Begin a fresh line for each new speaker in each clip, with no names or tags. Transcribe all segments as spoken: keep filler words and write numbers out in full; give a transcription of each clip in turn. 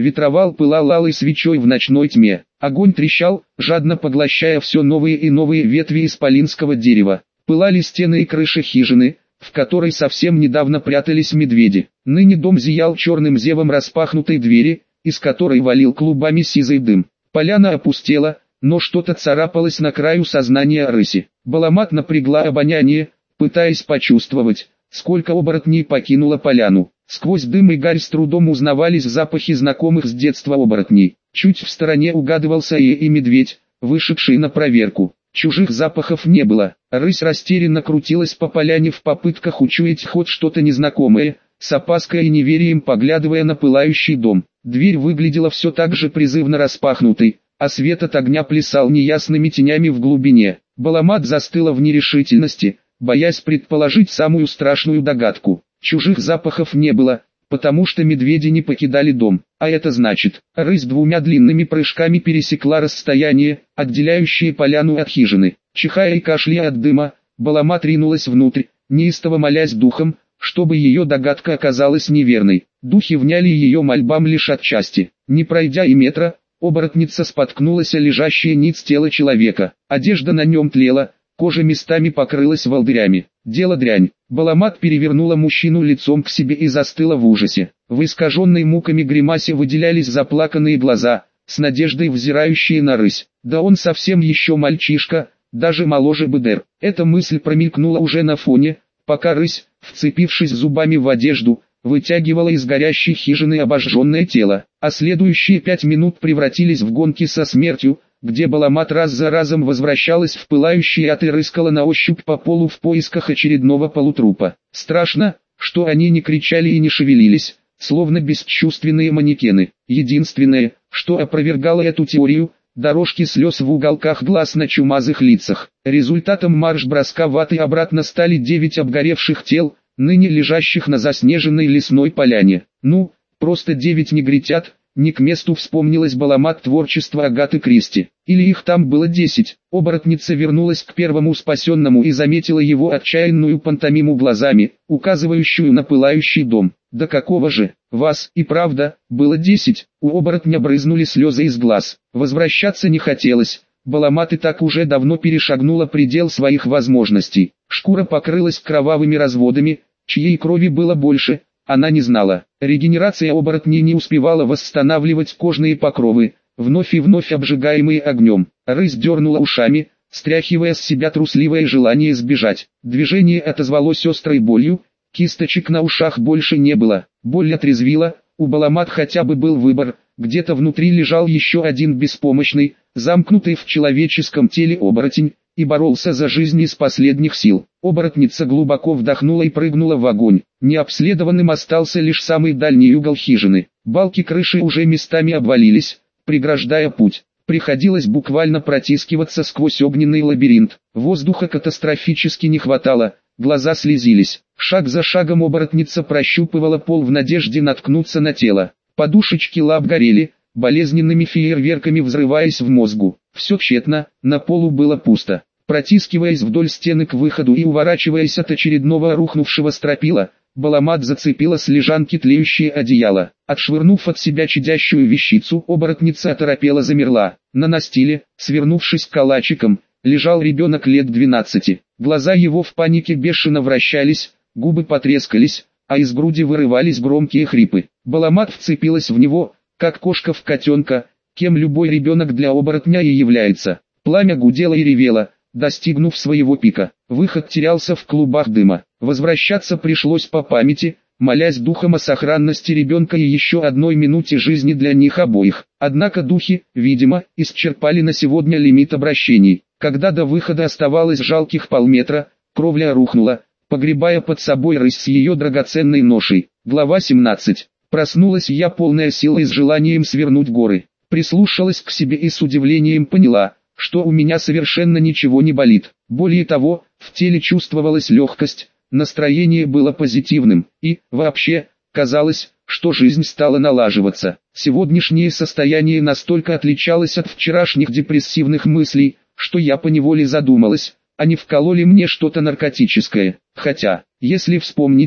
Ветровал пылал алой свечой в ночной тьме. Огонь трещал, жадно поглощая все новые и новые ветви исполинского дерева. Пылали стены и крыши хижины, в которой совсем недавно прятались медведи. Ныне дом зиял черным зевом распахнутой двери, из которой валил клубами сизый дым. Поляна опустела, но что-то царапалось на краю сознания рыси. Баламат напрягла обоняние, пытаясь почувствовать, сколько оборотней покинуло поляну. Сквозь дым и гарь с трудом узнавались запахи знакомых с детства оборотней. Чуть в стороне угадывался и, и медведь, вышедший на проверку. Чужих запахов не было. Рысь растерянно крутилась по поляне в попытках учуять хоть что-то незнакомое, с опаской и неверием поглядывая на пылающий дом. Дверь выглядела все так же призывно распахнутой, а свет от огня плясал неясными тенями в глубине. Баламат застыла в нерешительности, боясь предположить самую страшную догадку. Чужих запахов не было, потому что медведи не покидали дом, а это значит, рысь двумя длинными прыжками пересекла расстояние, отделяющее поляну от хижины. Чихая и кашляя от дыма, Баламат ринулась внутрь, неистово молясь духом, чтобы ее догадка оказалась неверной. Духи вняли ее мольбам лишь отчасти. Не пройдя и метра, оборотница споткнулась о лежащее ниц тела человека. Одежда на нем тлела, кожа местами покрылась волдырями. Дело дрянь. Баламат перевернула мужчину лицом к себе и застыла в ужасе. В искаженной муками гримасе выделялись заплаканные глаза, с надеждой взирающие на рысь. Да он совсем еще мальчишка, даже моложе Бедер. Эта мысль промелькнула уже на фоне, пока рысь, вцепившись зубами в одежду, вытягивала из горящей хижины обожженное тело, а следующие пять минут превратились в гонки со смертью, где Баламат раз за разом возвращалась в пылающий ад и рыскала на ощупь по полу в поисках очередного полутрупа. Страшно, что они не кричали и не шевелились, словно бесчувственные манекены. Единственное, что опровергало эту теорию, дорожки слез в уголках глаз на чумазых лицах. Результатом марш-броска в ад и обратно стали девять обгоревших тел, ныне лежащих на заснеженной лесной поляне. Ну, просто девять негритят. Не к месту вспомнилось Баламат творчество Агаты Кристи. Или их там было десять. Оборотница вернулась к первому спасенному и заметила его отчаянную пантомиму глазами, указывающую на пылающий дом. Да какого же, вас и правда, было десять. У оборотня брызнули слезы из глаз. Возвращаться не хотелось. Баламат и так уже давно перешагнула предел своих возможностей. Шкура покрылась кровавыми разводами, чьей крови было больше, она не знала. Регенерация оборотней не успевала восстанавливать кожные покровы, вновь и вновь обжигаемые огнем. Рысь дернула ушами, стряхивая с себя трусливое желание сбежать. Движение отозвалось острой болью, кисточек на ушах больше не было. Боль отрезвила, у Баламат хотя бы был выбор, где-то внутри лежал еще один беспомощный, замкнутый в человеческом теле оборотень, и боролся за жизнь из последних сил. Оборотница глубоко вдохнула и прыгнула в огонь. Необследованным остался лишь самый дальний угол хижины. Балки крыши уже местами обвалились, преграждая путь. Приходилось буквально протискиваться сквозь огненный лабиринт. Воздуха катастрофически не хватало, глаза слезились. Шаг за шагом оборотница прощупывала пол в надежде наткнуться на тело. Подушечки лап горели, болезненными фейерверками взрываясь в мозгу. Все тщетно, на полу было пусто. Протискиваясь вдоль стены к выходу и уворачиваясь от очередного рухнувшего стропила, Баламат зацепила с лежанки тлеющее одеяло. Отшвырнув от себя чадящую вещицу, оборотница оторопела замерла. На настиле, свернувшись калачиком, лежал ребенок лет двенадцати. Глаза его в панике бешено вращались, губы потрескались, а из груди вырывались громкие хрипы. Баламат вцепилась в него, как кошка в котенка, кем любой ребенок для оборотня и является. Пламя гудело и ревело, достигнув своего пика. Выход терялся в клубах дыма. Возвращаться пришлось по памяти, молясь духом о сохранности ребенка и еще одной минуте жизни для них обоих. Однако духи, видимо, исчерпали на сегодня лимит обращений. Когда до выхода оставалось жалких полметра, кровля рухнула, погребая под собой рысь с ее драгоценной ношей. Глава семнадцать. Проснулась я полная сил и с желанием свернуть горы. Прислушалась к себе и с удивлением поняла, что у меня совершенно ничего не болит. Более того, в теле чувствовалась легкость, настроение было позитивным, и, вообще, казалось, что жизнь стала налаживаться. Сегодняшнее состояние настолько отличалось от вчерашних депрессивных мыслей, что я поневоле задумалась, а не вкололи мне что-то наркотическое. Хотя, если вспомнить,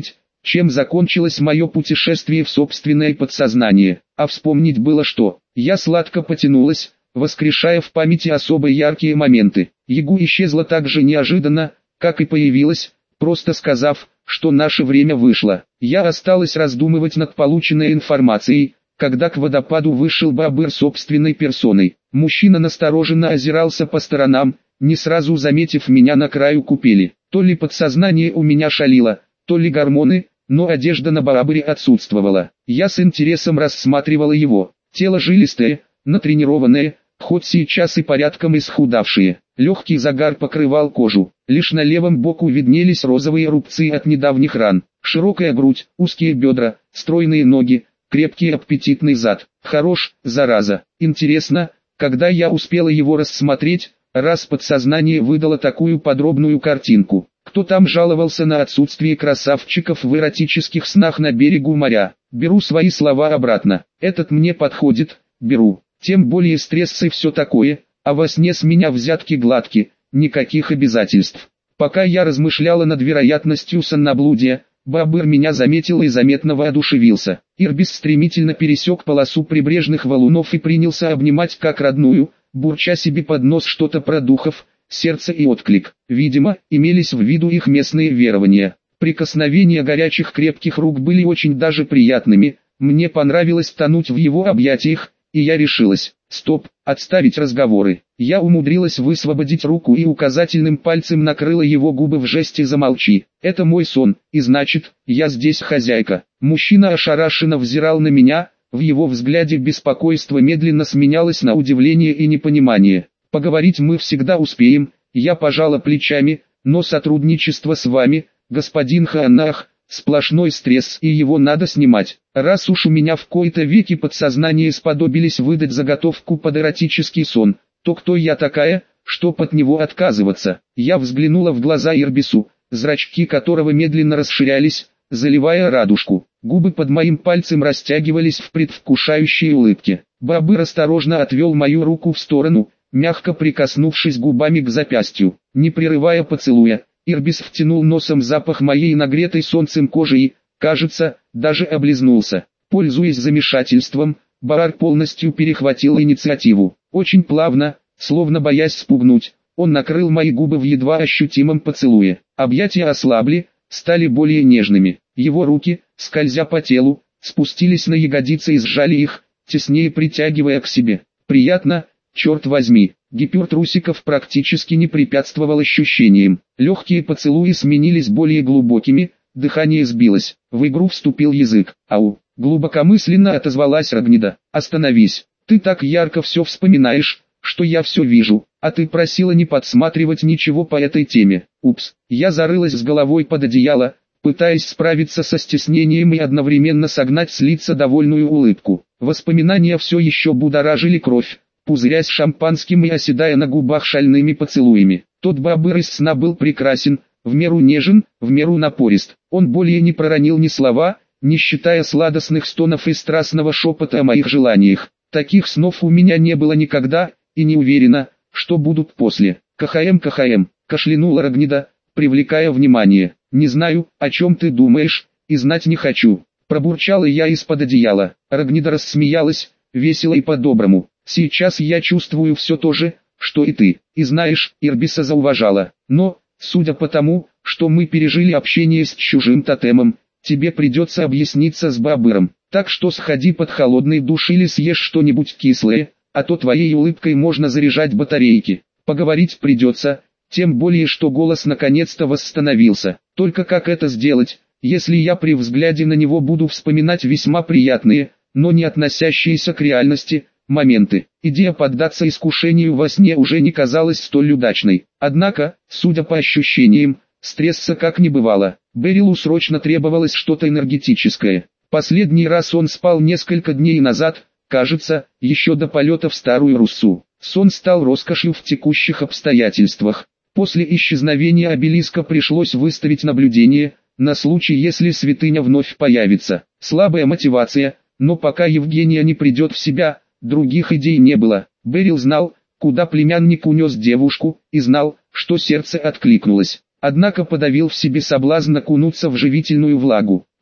чем закончилось мое путешествие в собственное подсознание. А вспомнить было что. Я сладко потянулась, воскрешая в памяти особо яркие моменты. Ягу исчезла так же неожиданно, как и появилась, просто сказав, что наше время вышло. Я осталась раздумывать над полученной информацией, когда к водопаду вышел Бабыр собственной персоной. Мужчина настороженно озирался по сторонам, не сразу заметив меня на краю купели. То ли подсознание у меня шалило, то ли гормоны, но одежда на Бабыре отсутствовала. Я с интересом рассматривала его. Тело жилистое, натренированное, хоть сейчас и порядком исхудавшие. Легкий загар покрывал кожу. Лишь на левом боку виднелись розовые рубцы от недавних ран. Широкая грудь, узкие бедра, стройные ноги, крепкий аппетитный зад. Хорош, зараза. Интересно, когда я успела его рассмотреть, раз подсознание выдало такую подробную картинку. Кто там жаловался на отсутствие красавчиков в эротических снах на берегу моря? Беру свои слова обратно. Этот мне подходит, беру. Тем более стресс и все такое, а во сне с меня взятки гладки, никаких обязательств. Пока я размышляла над вероятностью сонноблудия, Бабыр меня заметил и заметно воодушевился. Ирбис стремительно пересек полосу прибрежных валунов и принялся обнимать как родную, бурча себе под нос что-то про духов, сердце и отклик. Видимо, имелись в виду их местные верования. Прикосновения горячих крепких рук были очень даже приятными, мне понравилось тонуть в его объятиях, и я решилась. Стоп, отставить разговоры. Я умудрилась высвободить руку и указательным пальцем накрыла его губы в жесте «замолчи». Это мой сон, и значит, я здесь хозяйка. Мужчина ошарашенно взирал на меня, в его взгляде беспокойство медленно сменялось на удивление и непонимание. Поговорить мы всегда успеем, я пожала плечами, но сотрудничество с вами, господин Хаанах, сплошной стресс, и его надо снимать. Раз уж у меня в кои-то веки подсознание сподобились выдать заготовку под эротический сон, то кто я такая, чтоб от него отказываться? Я взглянула в глаза Ирбису, зрачки которого медленно расширялись, заливая радужку. Губы под моим пальцем растягивались в предвкушающей улыбке. Бабыр осторожно отвел мою руку в сторону, мягко прикоснувшись губами к запястью. Не прерывая поцелуя, Ирбис втянул носом запах моей нагретой солнцем кожи и, кажется, даже облизнулся. Пользуясь замешательством, Баар полностью перехватил инициативу. Очень плавно, словно боясь спугнуть, он накрыл мои губы в едва ощутимом поцелуе. Объятия ослабли, стали более нежными. Его руки, скользя по телу, спустились на ягодицы и сжали их, теснее притягивая к себе. Приятно, черт возьми. Гипюр трусиков практически не препятствовал ощущениям. Легкие поцелуи сменились более глубокими, дыхание сбилось. В игру вступил язык. Ау! Глубокомысленно отозвалась Рагнида. Остановись. Ты так ярко все вспоминаешь, что я все вижу. А ты просила не подсматривать ничего по этой теме. Упс. Я зарылась с головой под одеяло, пытаясь справиться со стеснением и одновременно согнать с лица довольную улыбку. Воспоминания все еще будоражили кровь, пузырясь шампанским и оседая на губах шальными поцелуями. Тот Бабыр из сна был прекрасен, в меру нежен, в меру напорист. Он более не проронил ни слова, не считая сладостных стонов и страстного шепота о моих желаниях. Таких снов у меня не было никогда, и не уверена, что будут после. КХМ, КХМ, кашлянула Рагнида, привлекая внимание. Не знаю, о чем ты думаешь, и знать не хочу. Пробурчала я из-под одеяла. Рагнида рассмеялась, весело и по-доброму. Сейчас я чувствую все то же, что и ты. И знаешь, Ирбиса зауважала. Но, судя по тому, что мы пережили общение с чужим тотемом, тебе придется объясниться с Бабыром. Так что сходи под холодный душ или съешь что-нибудь кислое, а то твоей улыбкой можно заряжать батарейки. Поговорить придется, тем более что голос наконец-то восстановился. Только как это сделать, если я при взгляде на него буду вспоминать весьма приятные, но не относящиеся к реальности, моменты. Идея поддаться искушению во сне уже не казалась столь удачной. Однако, судя по ощущениям, стресса как не бывало. Берилу срочно требовалось что-то энергетическое. Последний раз он спал несколько дней назад, кажется, еще до полета в Старую Руссу. Сон стал роскошью в текущих обстоятельствах. После исчезновения обелиска пришлось выставить наблюдение, на случай если святыня вновь появится. Слабая мотивация, но пока Евгения не придет в себя, других идей не было. Берил знал, куда племянник унес девушку, и знал, что сердце откликнулось. Однако подавил в себе соблазн окунуться в живительную влагу.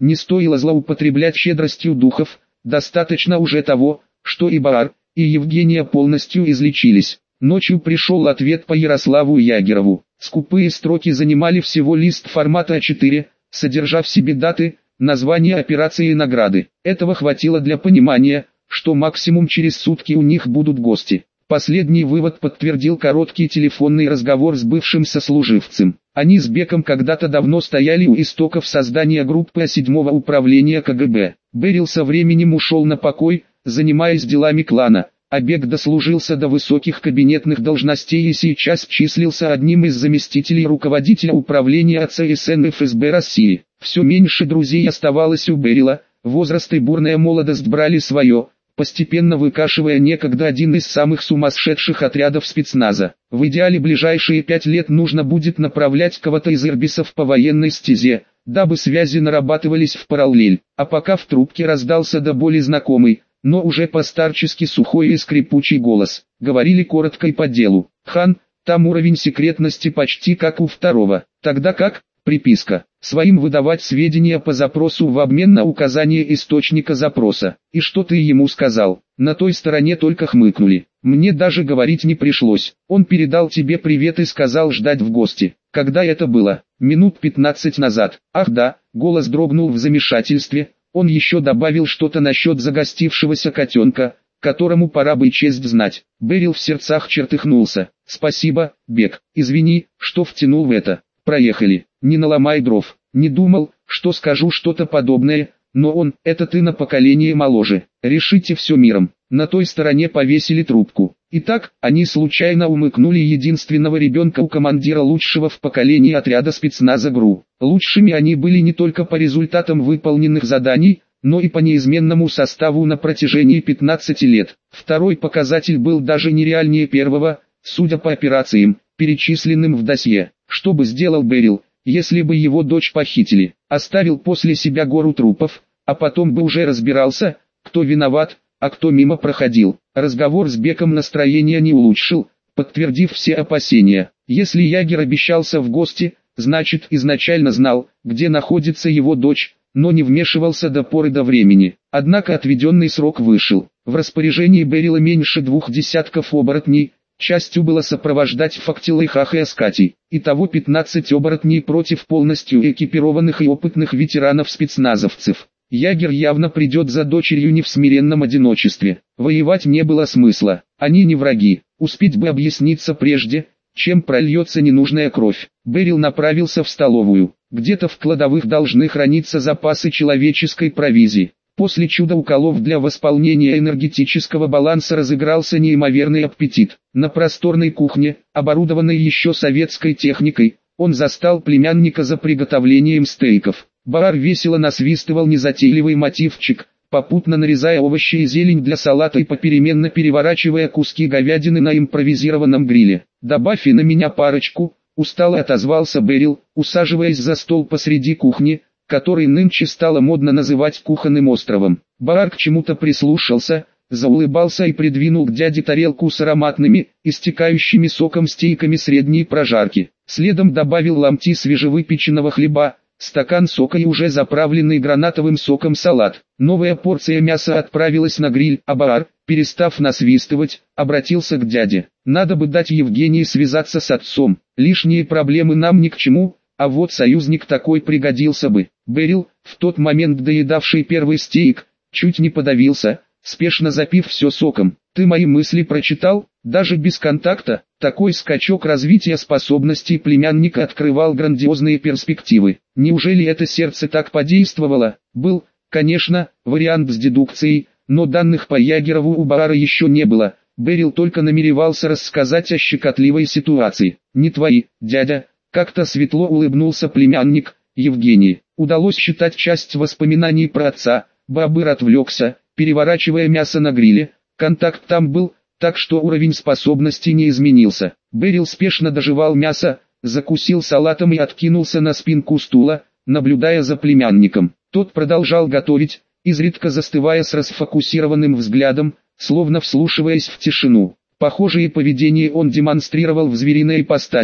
Не стоило злоупотреблять щедростью духов, достаточно уже того, что и Баар, и Евгения полностью излечились. Ночью пришел ответ по Ярославу Ягерову. Скупые строки занимали всего лист формата а четыре, содержа в себе даты, название операции и награды. Этого хватило для понимания, что максимум через сутки у них будут гости. Последний вывод подтвердил короткий телефонный разговор с бывшим сослуживцем. Они с Беком когда-то давно стояли у истоков создания группы седьмого управления ка гэ бэ. Берил со временем ушел на покой, занимаясь делами клана, а Бек дослужился до высоких кабинетных должностей и сейчас числился одним из заместителей руководителя управления а цэ эс эн эф эс бэ России. Все меньше друзей оставалось у Берила, возраст и бурная молодость брали свое, постепенно выкашивая некогда один из самых сумасшедших отрядов спецназа. В идеале ближайшие пять лет нужно будет направлять кого-то из ирбисов по военной стезе, дабы связи нарабатывались в параллель. А пока в трубке раздался до боли знакомый, но уже постарчески сухой и скрипучий голос. Говорили коротко и по делу. «Хан, там уровень секретности почти как у второго. Тогда как?» Приписка. Своим выдавать сведения по запросу в обмен на указание источника запроса. И что ты ему сказал? На той стороне только хмыкнули. Мне даже говорить не пришлось. Он передал тебе привет и сказал ждать в гости. Когда это было? Минут пятнадцать назад. Ах да, голос дрогнул в замешательстве. Он еще добавил что-то насчет загостившегося котенка, которому пора бы честь знать. Берил в сердцах чертыхнулся. Спасибо, Бек. Извини, что втянул в это. Проехали. Не наломай дров. Не думал, что скажу что-то подобное, но он, это ты на поколение моложе. Решите все миром. На той стороне повесили трубку. Итак, они случайно умыкнули единственного ребенка у командира лучшего в поколении отряда спецназа ГРУ. Лучшими они были не только по результатам выполненных заданий, но и по неизменному составу на протяжении пятнадцати лет. Второй показатель был даже нереальнее первого, судя по операциям, перечисленным в досье. Что бы сделал Берил, если бы его дочь похитили? Оставил после себя гору трупов, а потом бы уже разбирался, кто виноват, а кто мимо проходил. Разговор с Беком настроение не улучшил, подтвердив все опасения. Если Ягер обещался в гости, значит изначально знал, где находится его дочь, но не вмешивался до поры до времени. Однако отведенный срок вышел. В распоряжении Берила меньше двух десятков оборотней, частью было сопровождать Фактила и Хаха с Катей. Итого пятнадцать оборотней против полностью экипированных и опытных ветеранов-спецназовцев. Ягер явно придет за дочерью не в смиренном одиночестве. Воевать не было смысла, они не враги. Успеть бы объясниться прежде, чем прольется ненужная кровь. Берил направился в столовую. Где-то в кладовых должны храниться запасы человеческой провизии. После чудо-уколов для восполнения энергетического баланса разыгрался неимоверный аппетит. На просторной кухне, оборудованной еще советской техникой, он застал племянника за приготовлением стейков. Баар весело насвистывал незатейливый мотивчик, попутно нарезая овощи и зелень для салата и попеременно переворачивая куски говядины на импровизированном гриле. «Добавь и на меня парочку», — устало отозвался Берил, усаживаясь за стол посреди кухни, который нынче стало модно называть кухонным островом. Баар к чему-то прислушался, заулыбался и придвинул к дяде тарелку с ароматными, истекающими соком стейками средней прожарки. Следом добавил ломти свежевыпеченного хлеба, стакан сока и уже заправленный гранатовым соком салат. Новая порция мяса отправилась на гриль, а Баар, перестав насвистывать, обратился к дяде. «Надо бы дать Евгении связаться с отцом, лишние проблемы нам ни к чему, а вот союзник такой пригодился бы». Берил, в тот момент доедавший первый стейк, чуть не подавился, спешно запив все соком. «Ты мои мысли прочитал?» Даже без контакта, такой скачок развития способностей племянника открывал грандиозные перспективы. Неужели это сердце так подействовало? Был, конечно, вариант с дедукцией, но данных по Ягерову у Баара еще не было. Берил только намеревался рассказать о щекотливой ситуации. «Не твои, дядя», — как-то светло улыбнулся племянник. Евгении удалось считать часть воспоминаний про отца. Баабыр отвлекся, переворачивая мясо на гриле. Контакт там был, так что уровень способностей не изменился. Берил спешно дожевал мясо, закусил салатом и откинулся на спинку стула, наблюдая за племянником. Тот продолжал готовить, изредка застывая с расфокусированным взглядом, словно вслушиваясь в тишину. Похожее поведение он демонстрировал в звериной ипостаси,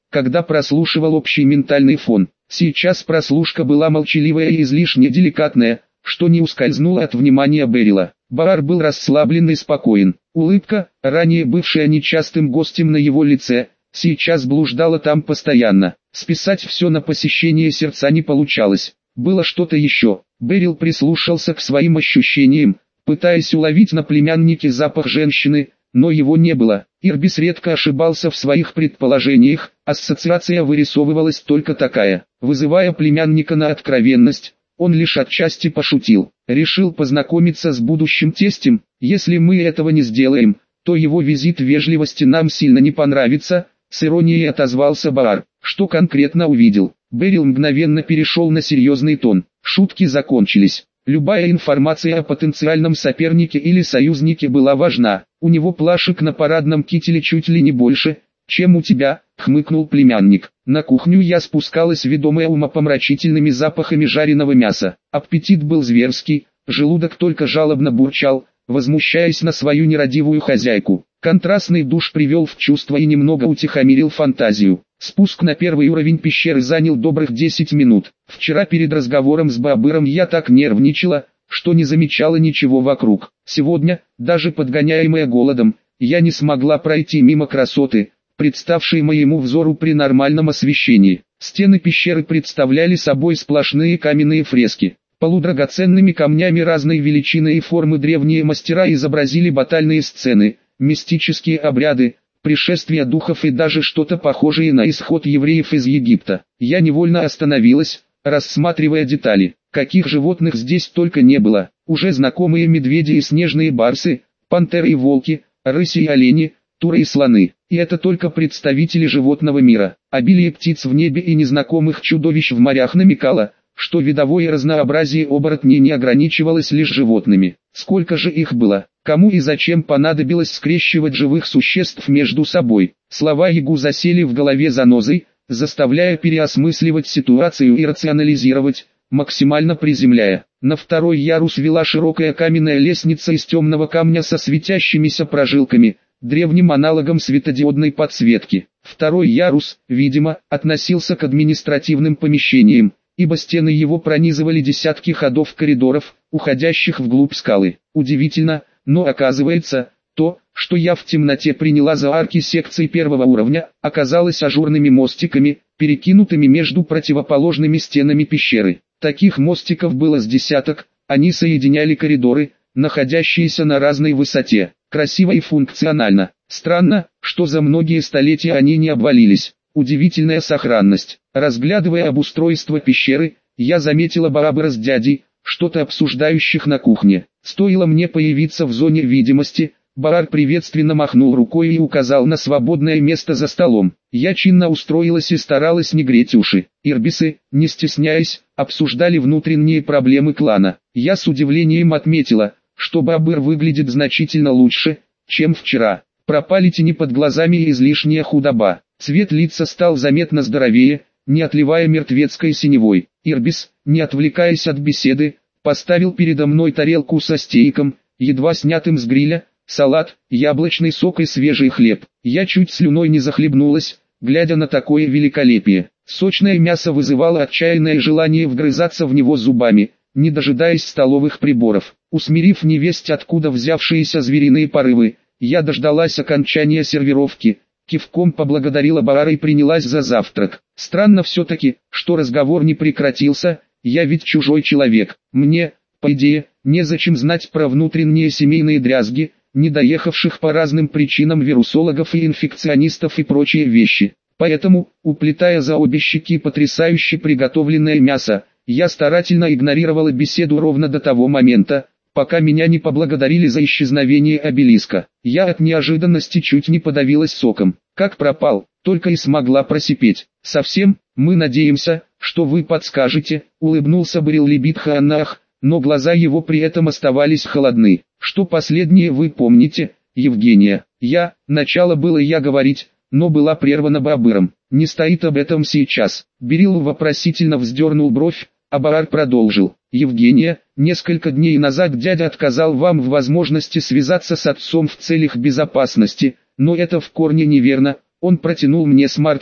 когда прослушивал общий ментальный фон. Сейчас прослушка была молчаливая и излишне деликатная, что не ускользнуло от внимания Берила. Баар был расслаблен и спокоен. Улыбка, ранее бывшая нечастым гостем на его лице, сейчас блуждала там постоянно. Списать все на посещение сердца не получалось. Было что-то еще. Берил прислушался к своим ощущениям, пытаясь уловить на племяннике запах женщины, но его не было. Ирбис редко ошибался в своих предположениях, ассоциация вырисовывалась только такая. Вызывая племянника на откровенность, он лишь отчасти пошутил. Решил познакомиться с будущим тестем. Если мы этого не сделаем, то его визит вежливости нам сильно не понравится, с иронией отозвался Баар. Что конкретно увидел? Берил мгновенно перешел на серьезный тон. Шутки закончились. Любая информация о потенциальном сопернике или союзнике была важна. У него плашек на парадном кителе чуть ли не больше, чем у тебя, хмыкнул племянник. На кухню я спускалась, ведомая умопомрачительными запахами жареного мяса. Аппетит был зверский, желудок только жалобно бурчал, возмущаясь на свою нерадивую хозяйку. Контрастный душ привел в чувство и немного утихомирил фантазию. Спуск на первый уровень пещеры занял добрых десять минут. Вчера перед разговором с Баабыром я так нервничала, что не замечала ничего вокруг. Сегодня, даже подгоняемая голодом, я не смогла пройти мимо красоты, представшей моему взору при нормальном освещении. Стены пещеры представляли собой сплошные каменные фрески. Полудрагоценными камнями разной величины и формы древние мастера изобразили батальные сцены, мистические обряды, пришествия духов и даже что-то похожее на исход евреев из Египта. Я невольно остановилась, рассматривая детали. Каких животных здесь только не было. Уже знакомые медведи и снежные барсы, пантеры и волки, рыси и олени, туры и слоны. И это только представители животного мира. Обилие птиц в небе и незнакомых чудовищ в морях намекало, что видовое разнообразие оборотней не ограничивалось лишь животными. Сколько же их было? Кому и зачем понадобилось скрещивать живых существ между собой? Слова Ягу засели в голове занозой, заставляя переосмысливать ситуацию и рационализировать, максимально приземляя. На второй ярус вела широкая каменная лестница из темного камня со светящимися прожилками, древним аналогом светодиодной подсветки. Второй ярус, видимо, относился к административным помещениям, ибо стены его пронизывали десятки ходов коридоров, уходящих вглубь скалы. Удивительно, но оказывается, то, что я в темноте приняла за арки секций первого уровня, оказалось ажурными мостиками, перекинутыми между противоположными стенами пещеры. Таких мостиков было с десяток, они соединяли коридоры, находящиеся на разной высоте. Красиво и функционально. Странно, что за многие столетия они не обвалились. Удивительная сохранность. Разглядывая обустройство пещеры, я заметила Баабыра с дядей, что-то обсуждающих на кухне. Стоило мне появиться в зоне видимости, Баар приветственно махнул рукой и указал на свободное место за столом. Я чинно устроилась и старалась не греть уши. Ирбисы, не стесняясь, обсуждали внутренние проблемы клана. Я с удивлением отметила, что Баабыр выглядит значительно лучше, чем вчера. Пропали тени под глазами и излишняя худоба. Цвет лица стал заметно здоровее, не отливая мертвецкой синевой. Ирбис, не отвлекаясь от беседы, поставил передо мной тарелку со стейком, едва снятым с гриля, салат, яблочный сок и свежий хлеб. Я чуть слюной не захлебнулась, глядя на такое великолепие. Сочное мясо вызывало отчаянное желание вгрызаться в него зубами, не дожидаясь столовых приборов. Усмирив невесть откуда взявшиеся звериные порывы, я дождалась окончания сервировки, кивком поблагодарила Баара и принялась за завтрак. Странно все-таки, что разговор не прекратился, я ведь чужой человек. Мне, по идее, незачем знать про внутренние семейные дрязги, не доехавших по разным причинам вирусологов и инфекционистов и прочие вещи. Поэтому, уплетая за обе щеки потрясающе приготовленное мясо, я старательно игнорировала беседу ровно до того момента, пока меня не поблагодарили за исчезновение обелиска. Я от неожиданности чуть не подавилась соком. Как пропал, только и смогла просипеть. Совсем, мы надеемся, что вы подскажете, улыбнулся Барил-Либит Хаанах, но глаза его при этом оставались холодны. Что последнее вы помните, Евгения? Я, начало было я говорить, но была прервана Баабыром. Не стоит об этом сейчас. Берил вопросительно вздернул бровь, а Баар продолжил. Евгения, несколько дней назад дядя отказал вам в возможности связаться с отцом в целях безопасности, но это в корне неверно. Он протянул мне смартфон.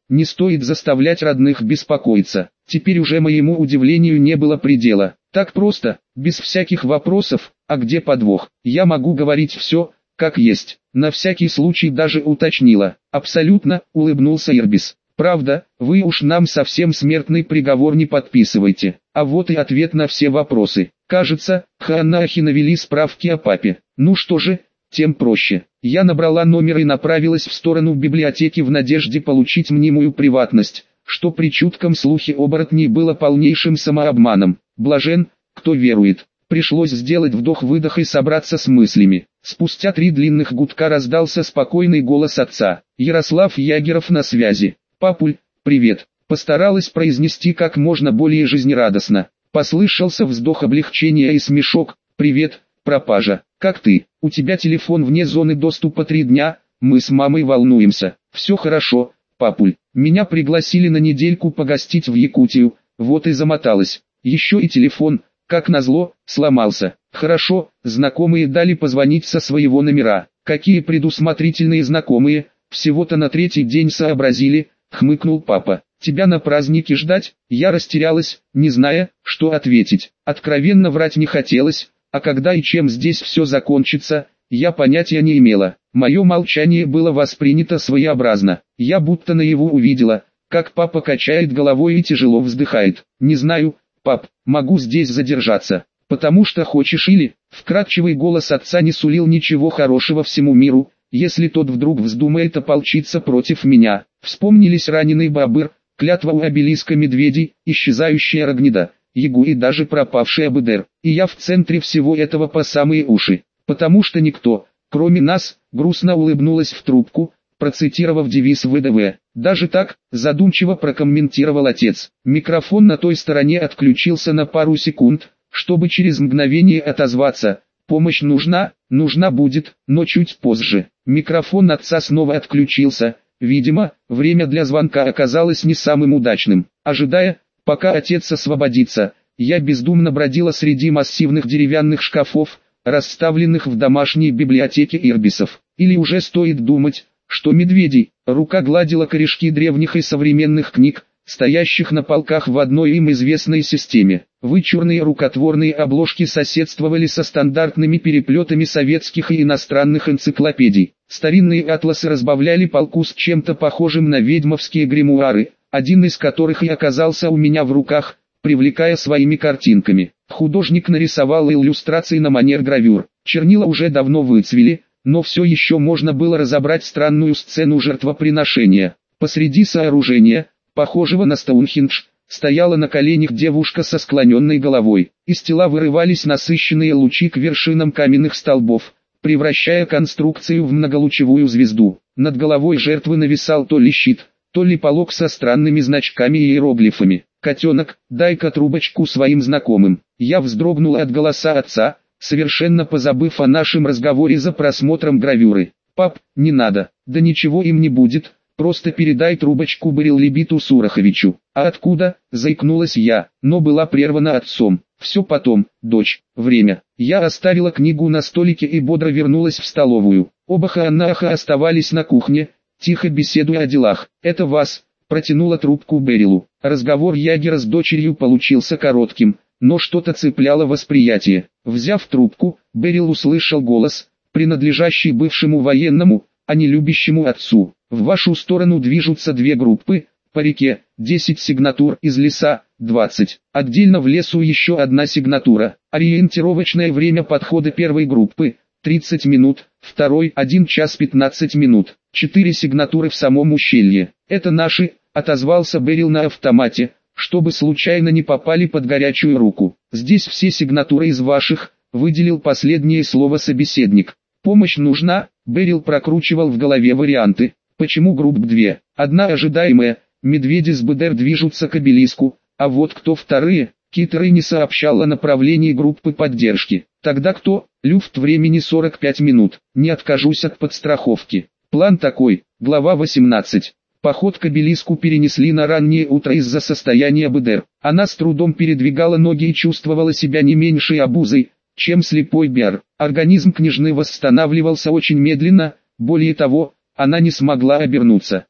Не стоит заставлять родных беспокоиться. Теперь уже моему удивлению не было предела. Так просто, без всяких вопросов, а где подвох? Я могу говорить все, как есть. На всякий случай даже уточнила. Абсолютно, улыбнулся Ирбис. Правда, вы уж нам совсем смертный приговор не подписывайте. А вот и ответ на все вопросы. Кажется, Хаанахи навели справки о папе. Ну что же, тем проще. Я набрала номер и направилась в сторону библиотеки в надежде получить мнимую приватность, что при чутком слухе оборотней было полнейшим самообманом. Блажен, кто верует. Пришлось сделать вдох-выдох и собраться с мыслями. Спустя три длинных гудка раздался спокойный голос отца. Ярослав Ягеров на связи. «Папуль, привет!» Постаралась произнести как можно более жизнерадостно. Послышался вздох облегчения и смешок. «Привет, пропажа, как ты? У тебя телефон вне зоны доступа три дня, мы с мамой волнуемся». «Все хорошо, папуль, меня пригласили на недельку погостить в Якутию, вот и замоталась. Еще и телефон, как назло, сломался». «Хорошо, знакомые дали позвонить со своего номера». «Какие предусмотрительные знакомые, всего-то на третий день сообразили», — хмыкнул папа. «Тебя на празднике ждать?» Я растерялась, не зная, что ответить. Откровенно врать не хотелось, а когда и чем здесь все закончится, я понятия не имела. Мое молчание было воспринято своеобразно. Я будто наяву увидела, как папа качает головой и тяжело вздыхает. «Не знаю, пап, могу здесь задержаться. Потому что хочешь или...» Вкрадчивый голос отца не сулил ничего хорошего всему миру, если тот вдруг вздумает ополчиться против меня. Вспомнились раненый Бабыр, клятва у обелиска медведей, исчезающая Рогнеда, Ягу и даже пропавшая Бедер. И я в центре всего этого по самые уши. Потому что никто, кроме нас, грустно улыбнулась в трубку, процитировав девиз ВДВ. Даже так, задумчиво прокомментировал отец. Микрофон на той стороне отключился на пару секунд, чтобы через мгновение отозваться. «Помощь нужна, нужна будет, но чуть позже». Микрофон отца снова отключился. Видимо, время для звонка оказалось не самым удачным. Ожидая, пока отец освободится, я бездумно бродила среди массивных деревянных шкафов, расставленных в домашней библиотеке Ирбисов. Или уже стоит думать, что медведей. Рука гладила корешки древних и современных книг, стоящих на полках в одной им известной системе. Вычурные рукотворные обложки соседствовали со стандартными переплетами советских и иностранных энциклопедий. Старинные атласы разбавляли полку с чем-то похожим на ведьмовские гримуары, один из которых и оказался у меня в руках, привлекая своими картинками. Художник нарисовал иллюстрации на манер гравюр. Чернила уже давно выцвели, но все еще можно было разобрать странную сцену жертвоприношения. Посреди сооружения, похожего на Стоунхендж, стояла на коленях девушка со склоненной головой. Из тела вырывались насыщенные лучи к вершинам каменных столбов, превращая конструкцию в многолучевую звезду. Над головой жертвы нависал то ли щит, то ли полог со странными значками и иероглифами. «Котенок, дай-ка трубочку своим знакомым». Я вздрогнул от голоса отца, совершенно позабыв о нашем разговоре за просмотром гравюры. «Пап, не надо, да ничего им не будет. Просто передай трубочку Бариллибиту Сураховичу». «А откуда?» – заикнулась я, но была прервана отцом. «Все потом, дочь, время». Я оставила книгу на столике и бодро вернулась в столовую. Оба Хаанаха оставались на кухне, тихо беседуя о делах. «Это вас», – протянула трубку Берилу. Разговор Ягера с дочерью получился коротким, но что-то цепляло восприятие. Взяв трубку, Берил услышал голос, принадлежащий бывшему военному, а не любящему отцу. «В вашу сторону движутся две группы, по реке, десять сигнатур, из леса, двадцать. Отдельно в лесу еще одна сигнатура. Ориентировочное время подхода первой группы, тридцать минут, второй, один час пятнадцать минут. Четыре сигнатуры в самом ущелье. Это наши», — отозвался Берил на автомате, чтобы случайно не попали под горячую руку. «Здесь все сигнатуры из ваших», — выделил последнее слово собеседник. «Помощь нужна», — Берил прокручивал в голове варианты. «Почему групп две? Одна ожидаемая, медведи с БДР движутся к обелиску, а вот кто вторые?» Китеры не сообщал о направлении группы поддержки. «Тогда кто?» «Люфт времени сорок пять минут. Не откажусь от подстраховки». План такой. Глава восемнадцать. Поход к обелиску перенесли на раннее утро из-за состояния БДР. Она с трудом передвигала ноги и чувствовала себя не меньшей обузой, чем слепой Биар. Организм княжны восстанавливался очень медленно, более того, она не смогла обернуться.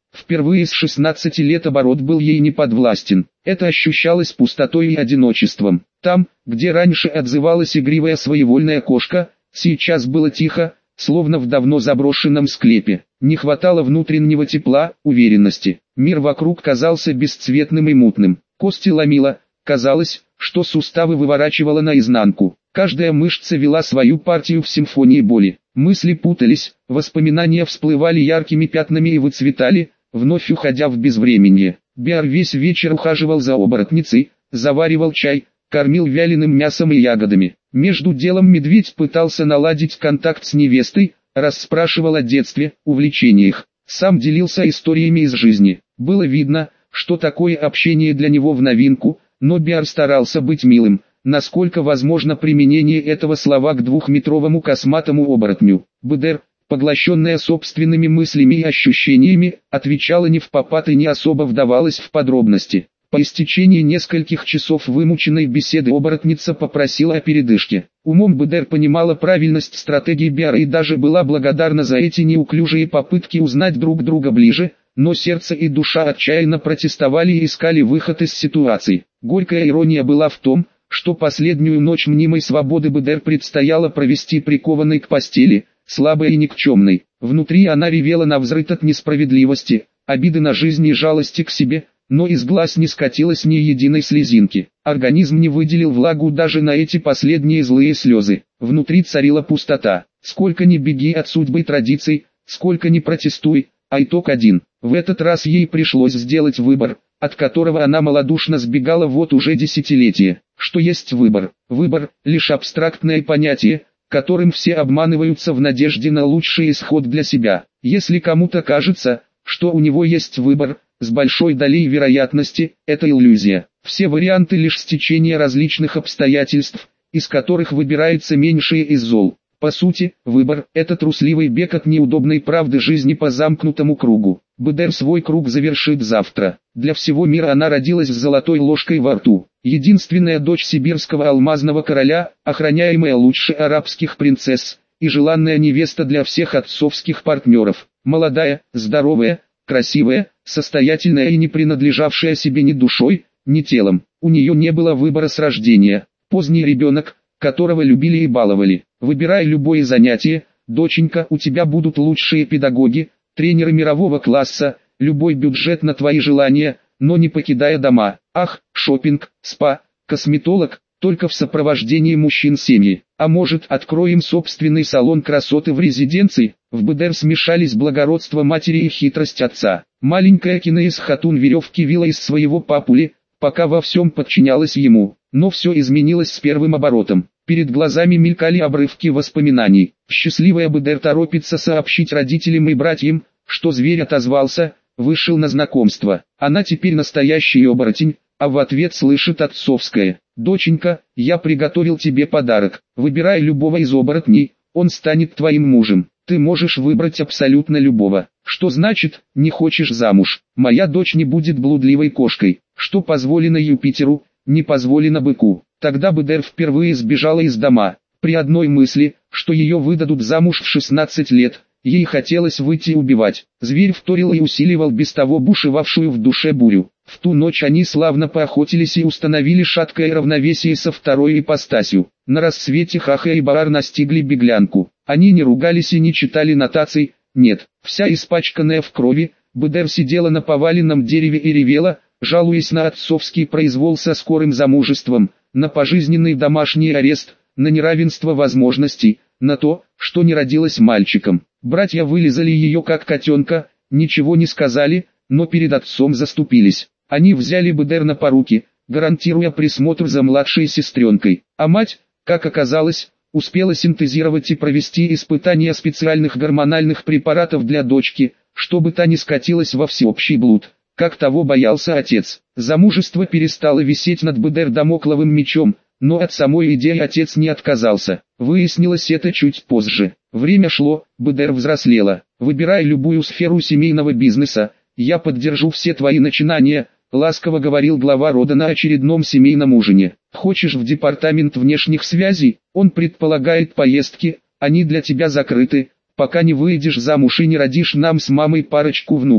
Впервые с шестнадцати лет оборот был ей не подвластен. Это ощущалось пустотой и одиночеством. Там, где раньше отзывалась игривая своевольная кошка, сейчас было тихо, словно в давно заброшенном склепе. Не хватало внутреннего тепла, уверенности. Мир вокруг казался бесцветным и мутным. Кости ломило, казалось, что суставы выворачивало наизнанку. Каждая мышца вела свою партию в симфонии боли. Мысли путались, воспоминания всплывали яркими пятнами и выцветали, вновь уходя в безвременье. Биар весь вечер ухаживал за оборотницей, заваривал чай, кормил вяленым мясом и ягодами. Между делом медведь пытался наладить контакт с невестой, расспрашивал о детстве, увлечениях. Сам делился историями из жизни. Было видно, что такое общение для него в новинку, но Биар старался быть милым, насколько возможно применение этого слова к двухметровому косматому оборотню. Бедер, поглощенная собственными мыслями и ощущениями, отвечала не впопад и не особо вдавалась в подробности. По истечении нескольких часов вымученной беседы оборотница попросила о передышке. Умом Бедер понимала правильность стратегии Биара и даже была благодарна за эти неуклюжие попытки узнать друг друга ближе, но сердце и душа отчаянно протестовали и искали выход из ситуации. Горькая ирония была в том, что последнюю ночь мнимой свободы Бедер предстояло провести прикованной к постели, слабой и никчемной. Внутри она ревела навзрыд от несправедливости, обиды на жизнь и жалости к себе, но из глаз не скатилось ни единой слезинки. Организм не выделил влагу даже на эти последние злые слезы. Внутри царила пустота. Сколько ни беги от судьбы и традиций, сколько ни протестуй, а итог один. В этот раз ей пришлось сделать выбор, от которого она малодушно сбегала вот уже десятилетия. Что есть выбор? Выбор – лишь абстрактное понятие, которым все обманываются в надежде на лучший исход для себя. Если кому-то кажется, что у него есть выбор, с большой долей вероятности, это иллюзия. Все варианты лишь стечение различных обстоятельств, из которых выбирается меньшее из зол. По сути, выбор – это трусливый бег от неудобной правды жизни по замкнутому кругу. Бедер свой круг завершит завтра. Для всего мира она родилась с золотой ложкой во рту. Единственная дочь сибирского алмазного короля, охраняемая лучше арабских принцесс, и желанная невеста для всех отцовских партнеров. Молодая, здоровая, красивая, состоятельная и не принадлежавшая себе ни душой, ни телом. У нее не было выбора с рождения. Поздний ребенок, которого любили и баловали. Выбирай любое занятие, доченька, у тебя будут лучшие педагоги, тренеры мирового класса, любой бюджет на твои желания, но не покидая дома. Ах, шопинг, спа, косметолог, только в сопровождении мужчин семьи. А может, откроем собственный салон красоты в резиденции? В Бедер смешались благородство матери и хитрость отца. Маленькая Кинеис Хатун веревки вила из своего папули, пока во всем подчинялась ему. Но все изменилось с первым оборотом. Перед глазами мелькали обрывки воспоминаний. Счастливая Бедер торопится сообщить родителям и братьям, что зверь отозвался, вышел на знакомство. Она теперь настоящий оборотень, а в ответ слышит отцовское: «Доченька, я приготовил тебе подарок. Выбирай любого из оборотней, он станет твоим мужем. Ты можешь выбрать абсолютно любого». Что значит, не хочешь замуж? Моя дочь не будет блудливой кошкой. Что позволено Юпитеру, не позволено быку. Тогда Бедер впервые сбежала из дома. При одной мысли, что ее выдадут замуж в шестнадцать лет, ей хотелось выйти и убивать. Зверь вторил и усиливал без того бушевавшую в душе бурю. В ту ночь они славно поохотились и установили шаткое равновесие со второй ипостасью. На рассвете Хаха и Баар настигли беглянку. Они не ругались и не читали нотаций, нет. Вся испачканная в крови, Бедер сидела на поваленном дереве и ревела, жалуясь на отцовский произвол со скорым замужеством, на пожизненный домашний арест, на неравенство возможностей, на то, что не родилась мальчиком. Братья вылизали ее как котенка, ничего не сказали, но перед отцом заступились. Они взяли Бедер на поруки, гарантируя присмотр за младшей сестренкой. А мать, как оказалось, успела синтезировать и провести испытания специальных гормональных препаратов для дочки, чтобы та не скатилась во всеобщий блуд, как того боялся отец. Замужество перестало висеть над Бедер дамокловым мечом, но от самой идеи отец не отказался. Выяснилось это чуть позже. Время шло, Бедер взрослела. «Выбирай любую сферу семейного бизнеса, я поддержу все твои начинания», — ласково говорил глава рода на очередном семейном ужине. «Хочешь в департамент внешних связей? Он предполагает поездки, они для тебя закрыты, пока не выйдешь замуж и не родишь нам с мамой парочку внуков.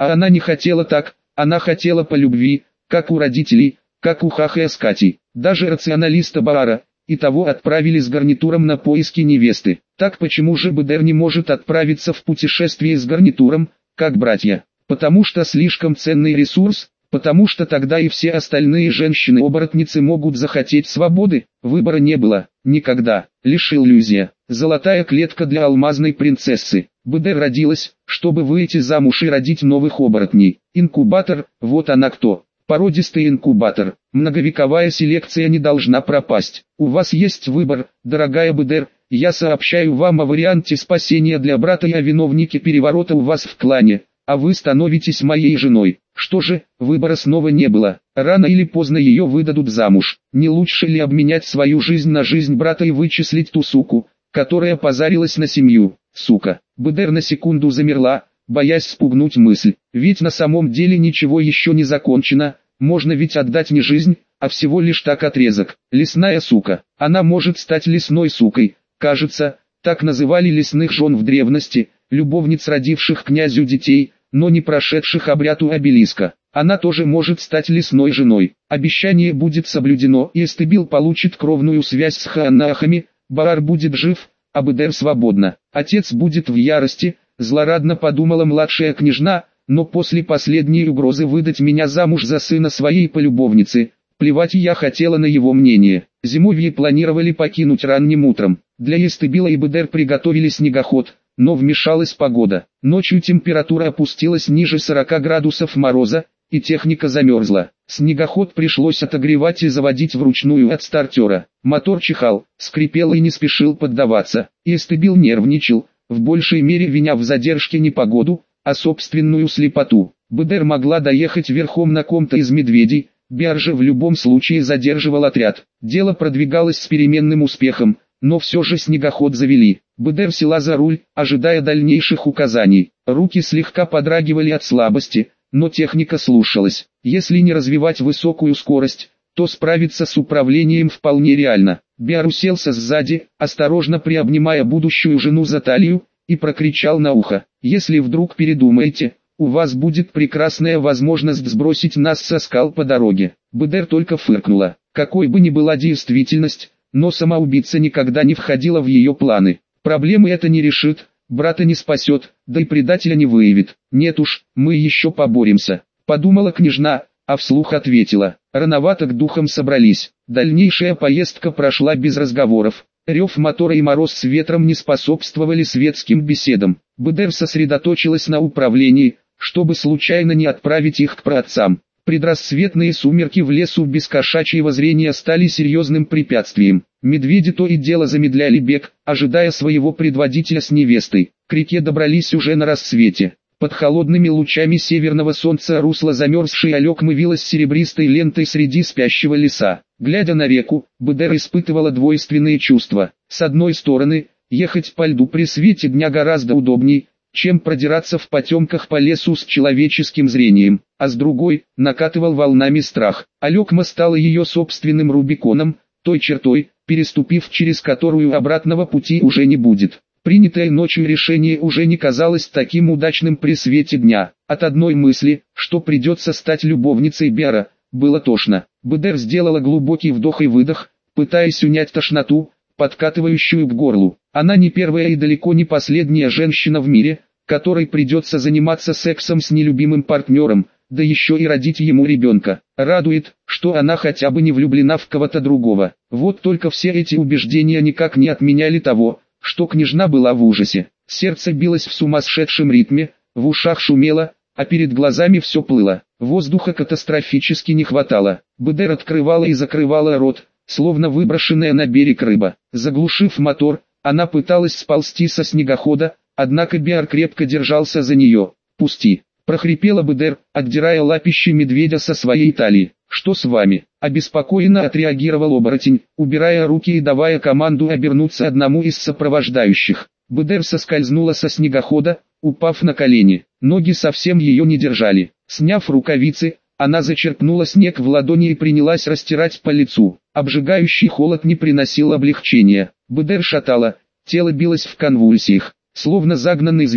А она не хотела так, она хотела по любви, как у родителей, как у Хахая с Катей. Даже рационалиста Баара и того отправили с гарнитуром на поиски невесты. Так почему же Бедер не может отправиться в путешествие с гарнитуром, как братья? Потому что слишком ценный ресурс, потому что тогда и все остальные женщины-оборотницы могут захотеть свободы. Выбора не было, никогда, лишь иллюзия. Золотая клетка для алмазной принцессы. Бедер родилась, чтобы выйти замуж и родить новых оборотней. Инкубатор, вот она кто. Породистый инкубатор. Многовековая селекция не должна пропасть. У вас есть выбор, дорогая Бедер. Я сообщаю вам о варианте спасения для брата и о виновнике переворота у вас в клане, а вы становитесь моей женой. Что же, выбора снова не было. Рано или поздно ее выдадут замуж. Не лучше ли обменять свою жизнь на жизнь брата и вычислить ту суку, которая позарилась на семью? Сука. Бедер на секунду замерла, боясь спугнуть мысль. Ведь на самом деле ничего еще не закончено, можно ведь отдать не жизнь, а всего лишь так отрезок. Лесная сука. Она может стать лесной сукой. Кажется, так называли лесных жен в древности, любовниц родивших князю детей, но не прошедших обряд у обелиска. Она тоже может стать лесной женой. Обещание будет соблюдено, и Эстебил получит кровную связь с Хаанахами, Баар будет жив, а Бедер свободна. Отец будет в ярости, злорадно подумала младшая княжна, но после последней угрозы выдать меня замуж за сына своей полюбовницы, плевать я хотела на его мнение. Зимовье планировали покинуть ранним утром. Для Эстебила и Бедер приготовили снегоход, но вмешалась погода. Ночью температура опустилась ниже сорока градусов мороза, и техника замерзла. Снегоход пришлось отогревать и заводить вручную от стартера. Мотор чихал, скрипел и не спешил поддаваться. Эстебил нервничал, в большей мере виня в задержке не погоду, а собственную слепоту. Бедер могла доехать верхом на ком-то из медведей, Беар же в любом случае задерживал отряд. Дело продвигалось с переменным успехом, но все же снегоход завели. Бедер села за руль, ожидая дальнейших указаний. Руки слегка подрагивали от слабости, но техника слушалась. Если не развивать высокую скорость, то справиться с управлением вполне реально. Беар уселся сзади, осторожно приобнимая будущую жену за талию, и прокричал на ухо: «Если вдруг передумаете, у вас будет прекрасная возможность сбросить нас со скал по дороге». Бедер только фыркнула. Какой бы ни была действительность, но самоубийца никогда не входила в ее планы. Проблемы это не решит, брата не спасет, да и предателя не выявит. Нет уж, мы еще поборемся, подумала княжна, а вслух ответила: рановато к духам собрались. Дальнейшая поездка прошла без разговоров. Рев мотора и мороз с ветром не способствовали светским беседам. Бедер сосредоточилась на управлении, чтобы случайно не отправить их к праотцам. Предрассветные сумерки в лесу без кошачьего зрения стали серьезным препятствием. Медведи то и дело замедляли бег, ожидая своего предводителя с невестой. К реке добрались уже на рассвете. Под холодными лучами северного солнца русло замерзшей Алекмы вилось серебристой лентой среди спящего леса. Глядя на реку, Бедер испытывала двойственные чувства. С одной стороны, ехать по льду при свете дня гораздо удобней, чем продираться в потемках по лесу с человеческим зрением, а с другой, накатывал волнами страх. Алекма стала ее собственным Рубиконом, той чертой, переступив через которую обратного пути уже не будет. Принятое ночью решение уже не казалось таким удачным при свете дня. От одной мысли, что придется стать любовницей Беара, было тошно. Бедер сделала глубокий вдох и выдох, пытаясь унять тошноту, подкатывающую к горлу. Она не первая и далеко не последняя женщина в мире, которой придется заниматься сексом с нелюбимым партнером, да еще и родить ему ребенка. Радует, что она хотя бы не влюблена в кого-то другого. Вот только все эти убеждения никак не отменяли того, что княжна была в ужасе. Сердце билось в сумасшедшем ритме, в ушах шумело, а перед глазами все плыло. Воздуха катастрофически не хватало. Бедер открывала и закрывала рот, словно выброшенная на берег рыба. Заглушив мотор, она пыталась сползти со снегохода, однако Беар крепко держался за нее. «Пусти!» – прохрипела Бедер, отдирая лапище медведя со своей талии. «Что с вами?» – обеспокоенно отреагировал оборотень, убирая руки и давая команду обернуться одному из сопровождающих. Бедер соскользнула со снегохода, упав на колени. Ноги совсем ее не держали. Сняв рукавицы, она зачерпнула снег в ладони и принялась растирать по лицу. Обжигающий холод не приносил облегчения. Бедер шатала, тело билось в конвульсиях. Словно загнанный зверь,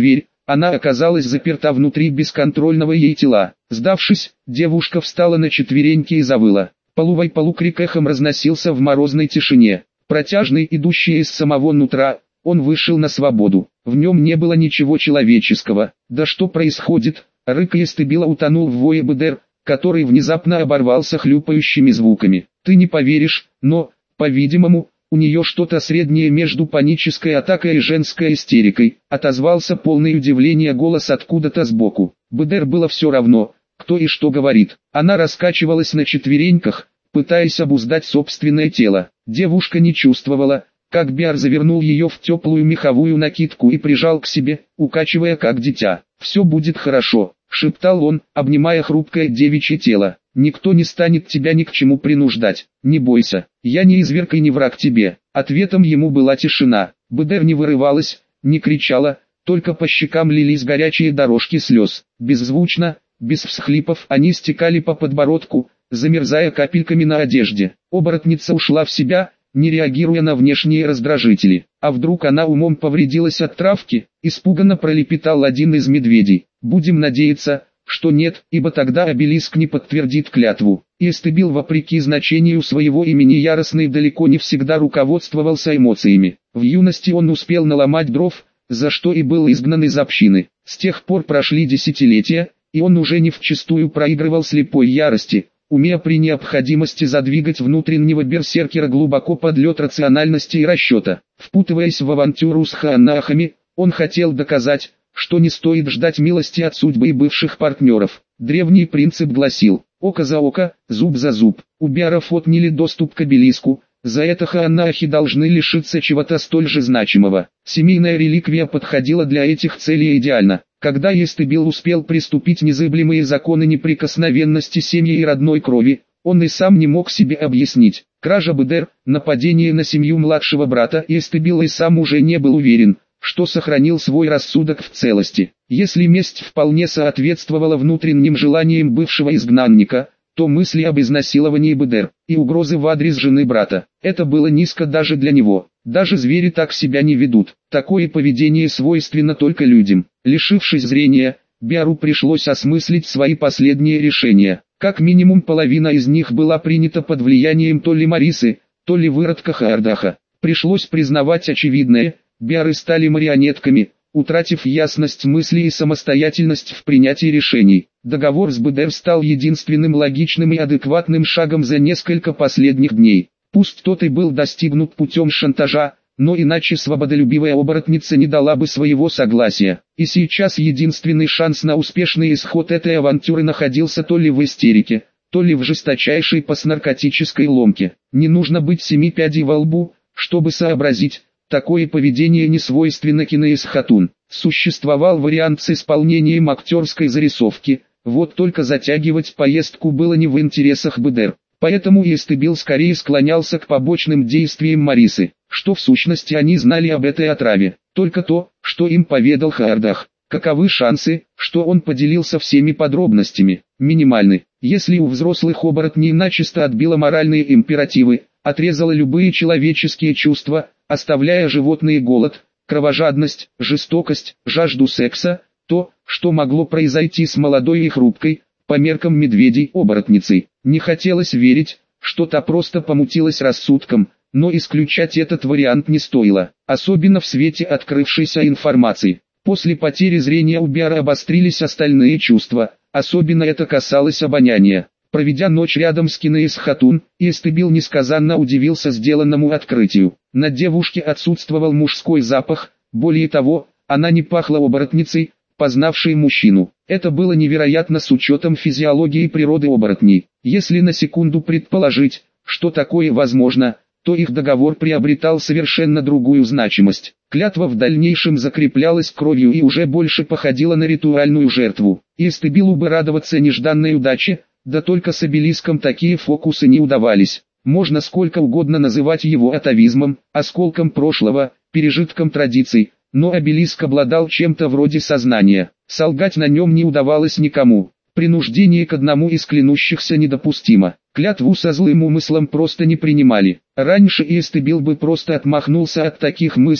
она оказалась заперта внутри бесконтрольного ей тела. Сдавшись, девушка встала на четвереньки и завыла. Полувой полукрик эхом разносился в морозной тишине. Протяжный, идущий из самого нутра, он вышел на свободу. В нем не было ничего человеческого. Да что происходит? Рык Эстебила утонул в вое Бедер, который внезапно оборвался хлюпающими звуками. Ты не поверишь, но, по-видимому, у нее что-то среднее между панической атакой и женской истерикой, отозвался полный удивления голос откуда-то сбоку. Бедер было все равно, кто и что говорит. Она раскачивалась на четвереньках, пытаясь обуздать собственное тело. Девушка не чувствовала, как Биар завернул ее в теплую меховую накидку и прижал к себе, укачивая как дитя. «Все будет хорошо», — шептал он, обнимая хрупкое девичье тело. «Никто не станет тебя ни к чему принуждать. Не бойся, я не изверг и не враг тебе». Ответом ему была тишина. Бедер не вырывалась, не кричала, только по щекам лились горячие дорожки слез. Беззвучно, без всхлипов они стекали по подбородку, замерзая капельками на одежде. Оборотница ушла в себя, не реагируя на внешние раздражители. А вдруг она умом повредилась от травки? Испуганно пролепетал один из медведей. Будем надеяться, что нет, ибо тогда обелиск не подтвердит клятву. Эстебил, вопреки значению своего имени яростный, далеко не всегда руководствовался эмоциями. В юности он успел наломать дров, за что и был изгнан из общины. С тех пор прошли десятилетия, и он уже не вчистую проигрывал слепой ярости, умея при необходимости задвигать внутреннего берсеркера глубоко под лед рациональности и расчета. Впутываясь в авантюру с хаанахами, он хотел доказать, что не стоит ждать милости от судьбы и бывших партнеров. Древний принцип гласил: око за око, зуб за зуб. У биаров отняли доступ к обелиску, за это хаанахи должны лишиться чего-то столь же значимого. Семейная реликвия подходила для этих целей идеально. Когда Эстебил успел приступить незыблемые законы неприкосновенности семьи и родной крови, он и сам не мог себе объяснить. Кража Бедер, нападение на семью младшего брата, Эстебил и сам уже не был уверен, что сохранил свой рассудок в целости. Если месть вполне соответствовала внутренним желаниям бывшего изгнанника, то мысли об изнасиловании Бедер и угрозы в адрес жены брата — это было низко даже для него. Даже звери так себя не ведут. Такое поведение свойственно только людям. Лишившись зрения, Биару пришлось осмыслить свои последние решения. Как минимум половина из них была принята под влиянием то ли Марисы, то ли выродка Хаардаха. Пришлось признавать очевидное: биары стали марионетками, утратив ясность мысли и самостоятельность в принятии решений. Договор с Бедер стал единственным логичным и адекватным шагом за несколько последних дней. Пусть тот и был достигнут путем шантажа, но иначе свободолюбивая оборотница не дала бы своего согласия. И сейчас единственный шанс на успешный исход этой авантюры находился то ли в истерике, то ли в жесточайшей постнаркотической ломке. Не нужно быть семи пядей во лбу, чтобы сообразить: такое поведение не свойственно Кинеис Хатун. Существовал вариант с исполнением актерской зарисовки, вот только затягивать поездку было не в интересах Бедер. Поэтому Эстебил скорее склонялся к побочным действиям Марисы. Что в сущности они знали об этой отраве? Только то, что им поведал Хаардах. Каковы шансы, что он поделился всеми подробностями? Минимальны. Если у взрослых оборотней начисто отбило моральные императивы, отрезало любые человеческие чувства, оставляя животный голод, кровожадность, жестокость, жажду секса, то, что могло произойти с молодой и хрупкой, по меркам медведей-оборотницей. Не хотелось верить, что та просто помутилась рассудком, но исключать этот вариант не стоило, особенно в свете открывшейся информации. После потери зрения у Биара обострились остальные чувства, особенно это касалось обоняния. Проведя ночь рядом с Кинеис Хатун, Эстебил несказанно удивился сделанному открытию. На девушке отсутствовал мужской запах, более того, она не пахла оборотницей, познавшей мужчину. Это было невероятно с учетом физиологии и природы оборотней. Если на секунду предположить, что такое возможно, то их договор приобретал совершенно другую значимость. Клятва в дальнейшем закреплялась кровью и уже больше походила на ритуальную жертву. Эстебилу бы радоваться нежданной удаче, да только с обелиском такие фокусы не удавались. Можно сколько угодно называть его атавизмом, осколком прошлого, пережитком традиций, но обелиск обладал чем-то вроде сознания. Солгать на нем не удавалось никому. Принуждение к одному из клянущихся недопустимо. Клятву со злым умыслом просто не принимали. Раньше Эстебил бы просто отмахнулся от таких мыслей,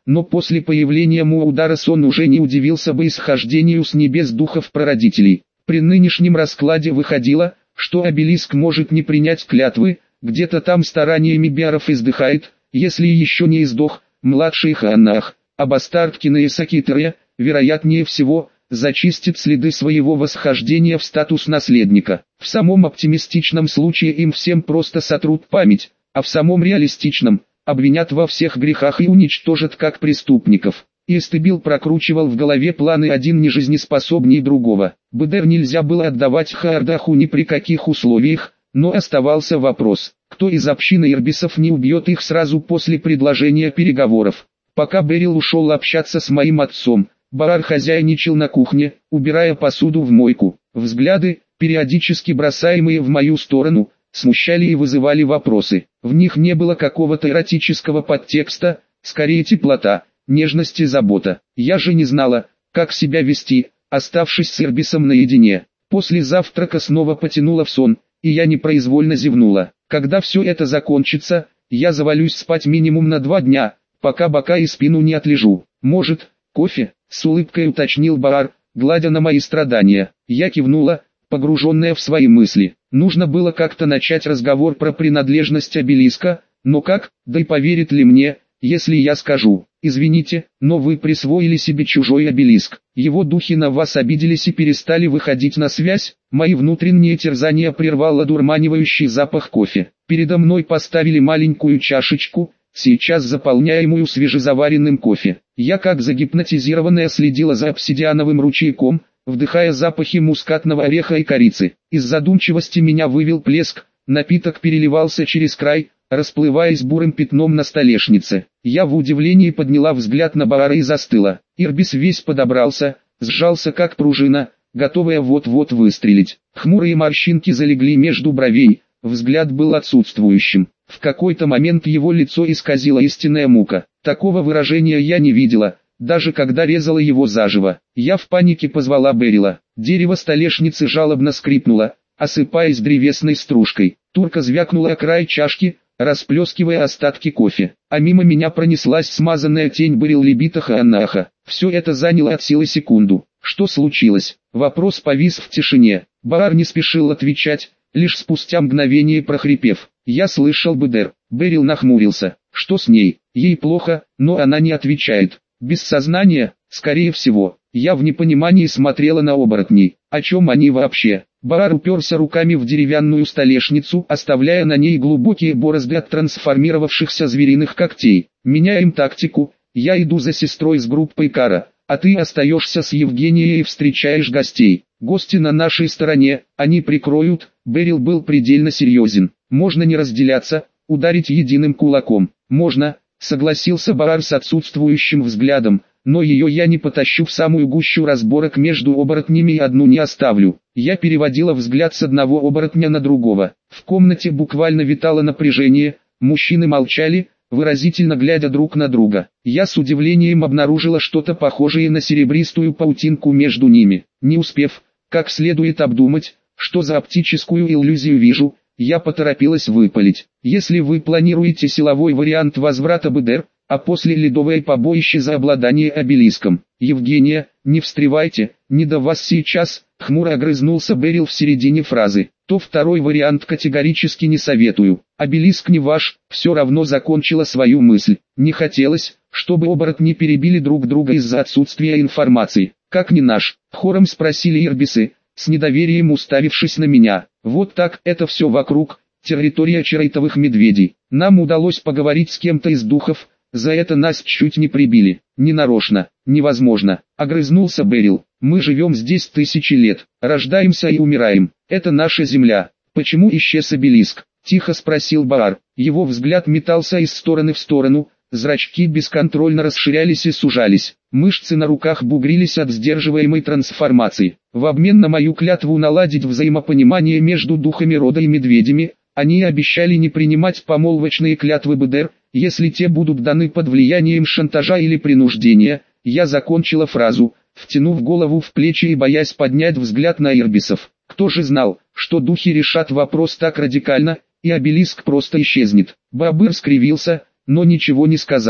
но после появления Муаударас он уже не удивился бы исхождению с небес духов прародителей. При нынешнем раскладе выходило, что обелиск может не принять клятвы, где-то там стараниями биаров издыхает, если еще не издох, младший Хаанах, а бастард Кинеесакитере, вероятнее всего, зачистит следы своего восхождения в статус наследника. В самом оптимистичном случае им всем просто сотрут память, а в самом реалистичном – обвинят во всех грехах и уничтожат как преступников. Истебил прокручивал в голове планы один нежизнеспособнее другого. Бедер нельзя было отдавать Хаардаху ни при каких условиях, но оставался вопрос, кто из общины ирбисов не убьет их сразу после предложения переговоров. Пока Берил ушел общаться с моим отцом, Баар хозяйничал на кухне, убирая посуду в мойку. Взгляды, периодически бросаемые в мою сторону, смущали и вызывали вопросы. В них не было какого-то эротического подтекста, скорее теплота, нежность и забота. Я же не знала, как себя вести, оставшись с Ирбисом наедине. После завтрака снова потянула в сон, и я непроизвольно зевнула. Когда все это закончится, я завалюсь спать минимум на два дня, пока бока и спину не отлежу. Может, кофе? С улыбкой уточнил Баар, гладя на мои страдания. Я кивнула, погруженная в свои мысли. Нужно было как-то начать разговор про принадлежность обелиска, но как, да и поверит ли мне, если я скажу: извините, но вы присвоили себе чужой обелиск. Его духи на вас обиделись и перестали выходить на связь. Мои внутренние терзания прервал одурманивающий запах кофе. Передо мной поставили маленькую чашечку, сейчас заполняемую свежезаваренным кофе. Я как загипнотизированная следила за обсидиановым ручейком, вдыхая запахи мускатного ореха и корицы. Из задумчивости меня вывел плеск, напиток переливался через край, расплываясь бурым пятном на столешнице. Я в удивлении подняла взгляд на Баара и застыла. Ирбис весь подобрался, сжался как пружина, готовая вот-вот выстрелить. Хмурые морщинки залегли между бровей, взгляд был отсутствующим. В какой-то момент его лицо исказило истинная мука. Такого выражения я не видела, даже когда резала его заживо. Я в панике позвала Берила. Дерево столешницы жалобно скрипнуло, осыпаясь древесной стружкой. Турка звякнула о край чашки, расплескивая остатки кофе. А мимо меня пронеслась смазанная тень Берил-Либита Хаанаха. Все это заняло от силы секунду. Что случилось? Вопрос повис в тишине. Баар не спешил отвечать, лишь спустя мгновение прохрипев: «Я слышал, Бедер». Берил нахмурился. «Что с ней? Ей плохо, но она не отвечает». «Без сознания, скорее всего». Я в непонимании смотрела на оборотней. О чем они вообще? Баар уперся руками в деревянную столешницу, оставляя на ней глубокие борозды от трансформировавшихся звериных когтей. «Меняем тактику. Я иду за сестрой с группой Кара, а ты остаешься с Евгенией и встречаешь гостей. Гости на нашей стороне, они прикроют». Берил был предельно серьезен. «Можно не разделяться, ударить единым кулаком». «Можно», согласился Баар с отсутствующим взглядом, «но ее я не потащу в самую гущу разборок между оборотнями и одну не оставлю». Я переводила взгляд с одного оборотня на другого. В комнате буквально витало напряжение, мужчины молчали, выразительно глядя друг на друга. Я с удивлением обнаружила что-то похожее на серебристую паутинку между ними. Не успев, как следует обдумать, что за оптическую иллюзию вижу, я поторопилась выпалить: «Если вы планируете силовой вариант возврата Бедер, а после ледовое побоище за обладание обелиском, Евгения, не встревайте, не до вас сейчас», — хмуро огрызнулся Берил в середине фразы, «то второй вариант категорически не советую. Обелиск не ваш», — все равно закончила свою мысль. Не хотелось, чтобы оборотни перебили друг друга из-за отсутствия информации. «Как не наш?» — хором спросили ирбисы, с недоверием уставившись на меня. «Вот так, это все вокруг, территория чарайтовых медведей. Нам удалось поговорить с кем-то из духов, за это нас чуть не прибили». «Ненарочно, невозможно», — огрызнулся Берил. «Мы живем здесь тысячи лет, рождаемся и умираем. Это наша земля. Почему исчез обелиск?» — тихо спросил Баар. Его взгляд метался из стороны в сторону, зрачки бесконтрольно расширялись и сужались. Мышцы на руках бугрились от сдерживаемой трансформации. В обмен на мою клятву наладить взаимопонимание между духами рода и медведями, они обещали не принимать помолвочные клятвы Бедер, если те будут даны под влиянием шантажа или принуждения. Я закончила фразу, втянув голову в плечи и боясь поднять взгляд на ирбисов. Кто же знал, что духи решат вопрос так радикально, и обелиск просто исчезнет? Баабыр скривился, но ничего не сказал.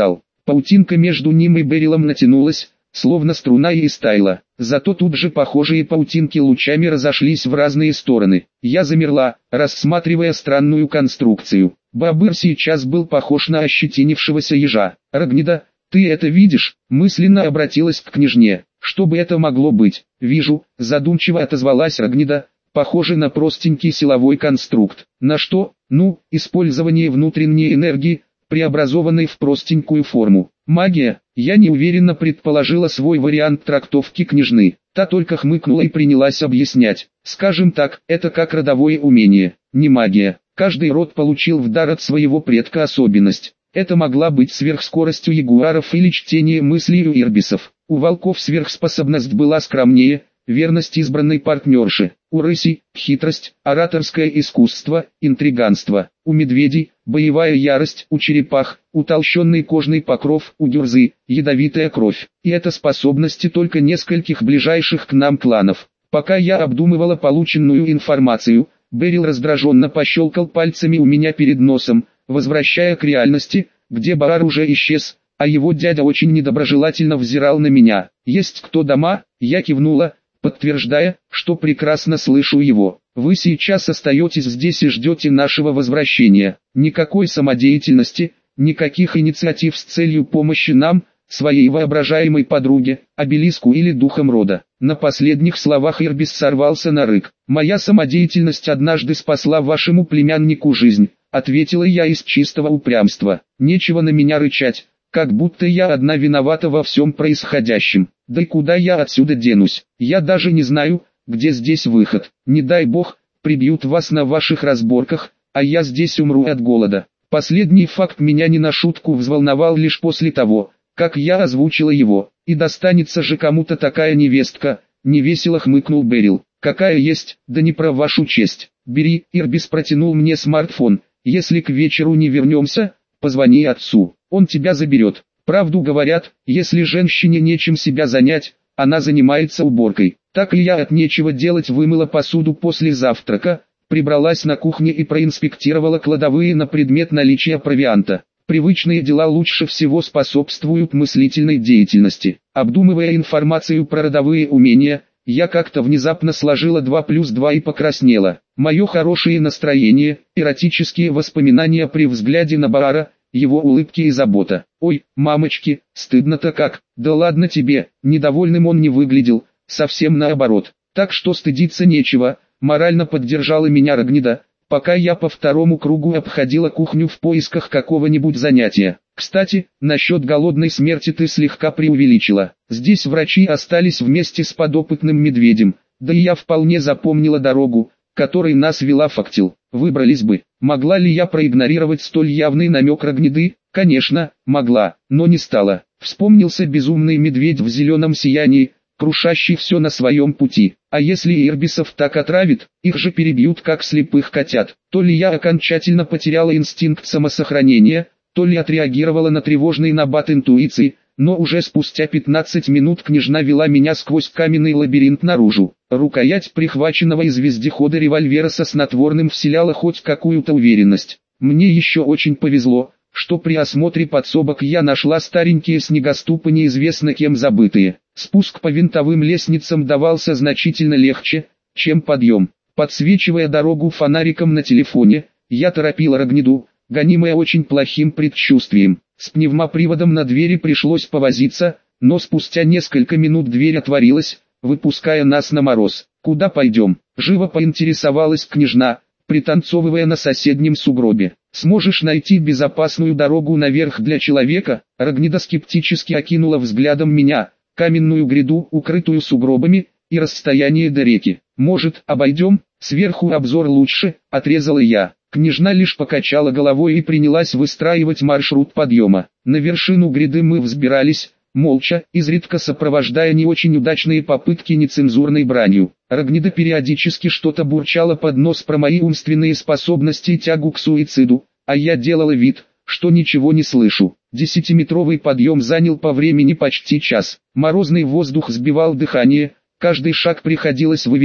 Паутинка между ним и Берилом натянулась, словно струна, и истаяла. Зато тут же похожие паутинки лучами разошлись в разные стороны. Я замерла, рассматривая странную конструкцию. Бобыр сейчас был похож на ощетинившегося ежа. «Рогнида, ты это видишь?» Мысленно обратилась к княжне. «Что бы это могло быть?» «Вижу», задумчиво отозвалась Рогнида. «Похоже на простенький силовой конструкт». «На что?» «Ну, использование внутренней энергии, преобразованной в простенькую форму. Магия». Я неуверенно предположила свой вариант трактовки княжны. Та только хмыкнула и принялась объяснять. «Скажем так, это как родовое умение, не магия. Каждый род получил в дар от своего предка особенность. Это могла быть сверхскорость у ягуаров или чтение мыслей у ирбисов. У волков сверхспособность была скромнее, верность избранной партнерши. У рысей – хитрость, ораторское искусство, интриганство. У медведей – боевая ярость, у черепах – утолщенный кожный покров, у гюрзы – ядовитая кровь. И это способности только нескольких ближайших к нам кланов. Пока я обдумывала полученную информацию, Берил раздраженно пощелкал пальцами у меня перед носом, возвращая к реальности, где Барар уже исчез, а его дядя очень недоброжелательно взирал на меня. «Есть кто дома?» Я кивнула, подтверждая, что прекрасно слышу его. «Вы сейчас остаетесь здесь и ждете нашего возвращения. Никакой самодеятельности, никаких инициатив с целью помощи нам, своей воображаемой подруге, обелиску или духам рода». На последних словах Ирбис сорвался на рык. «Моя самодеятельность однажды спасла вашему племяннику жизнь», ответила я из чистого упрямства. «Нечего на меня рычать, как будто я одна виновата во всем происходящем. Да и куда я отсюда денусь? Я даже не знаю, где здесь выход. Не дай бог, прибьют вас на ваших разборках, а я здесь умру от голода». Последний факт меня не на шутку взволновал лишь после того, как я озвучила его. «И достанется же кому-то такая невестка», невесело хмыкнул Берил. «Какая есть, да не про вашу честь. Бери». Ирбис протянул мне смартфон. «Если к вечеру не вернемся, позвони отцу, он тебя заберет. Правду говорят, если женщине нечем себя занять, она занимается уборкой. Так и я от нечего делать вымыла посуду после завтрака, прибралась на кухне и проинспектировала кладовые на предмет наличия провианта. Привычные дела лучше всего способствуют мыслительной деятельности. Обдумывая информацию про родовые умения, я как-то внезапно сложила два плюс два и покраснела. Мое хорошее настроение, эротические воспоминания при взгляде на Баара, его улыбки и забота. «Ой, мамочки, стыдно-то как». «Да ладно тебе», недовольным он не выглядел, совсем наоборот. «Так что стыдиться нечего», морально поддержала меня Рогнида, пока я по второму кругу обходила кухню в поисках какого-нибудь занятия. «Кстати, насчет голодной смерти ты слегка преувеличила. Здесь врачи остались вместе с подопытным медведем, да и я вполне запомнила дорогу, которой нас вела Фактил. Выбрались бы». Могла ли я проигнорировать столь явный намек Рогниды? Конечно, могла, но не стала. Вспомнился безумный медведь в зеленом сиянии, крушащий все на своем пути. А если ирбисов так отравит, их же перебьют как слепых котят. То ли я окончательно потеряла инстинкт самосохранения, то ли отреагировала на тревожный набат интуиции, но уже спустя пятнадцать минут княжна вела меня сквозь каменный лабиринт наружу. Рукоять прихваченного из вездехода револьвера со снотворным вселяла хоть какую-то уверенность. Мне еще очень повезло, что при осмотре подсобок я нашла старенькие снегоступы неизвестно кем забытые. Спуск по винтовым лестницам давался значительно легче, чем подъем. Подсвечивая дорогу фонариком на телефоне, я торопила Рогниду, гонимая очень плохим предчувствием. С пневмоприводом на двери пришлось повозиться, но спустя несколько минут дверь отворилась, выпуская нас на мороз. «Куда пойдем?» – живо поинтересовалась княжна, пританцовывая на соседнем сугробе. «Сможешь найти безопасную дорогу наверх для человека?» Рогнида скептически окинула взглядом меня, каменную гряду, укрытую сугробами, и расстояние до реки. «Может, обойдем? Сверху обзор лучше», – отрезала я. Княжна лишь покачала головой и принялась выстраивать маршрут подъема. На вершину гряды мы взбирались, молча, изредка сопровождая не очень удачные попытки нецензурной бранью. Рогнида периодически что-то бурчала под нос про мои умственные способности и тягу к суициду, а я делала вид, что ничего не слышу. Десятиметровый подъем занял по времени почти час. Морозный воздух сбивал дыхание, каждый шаг приходилось выверять,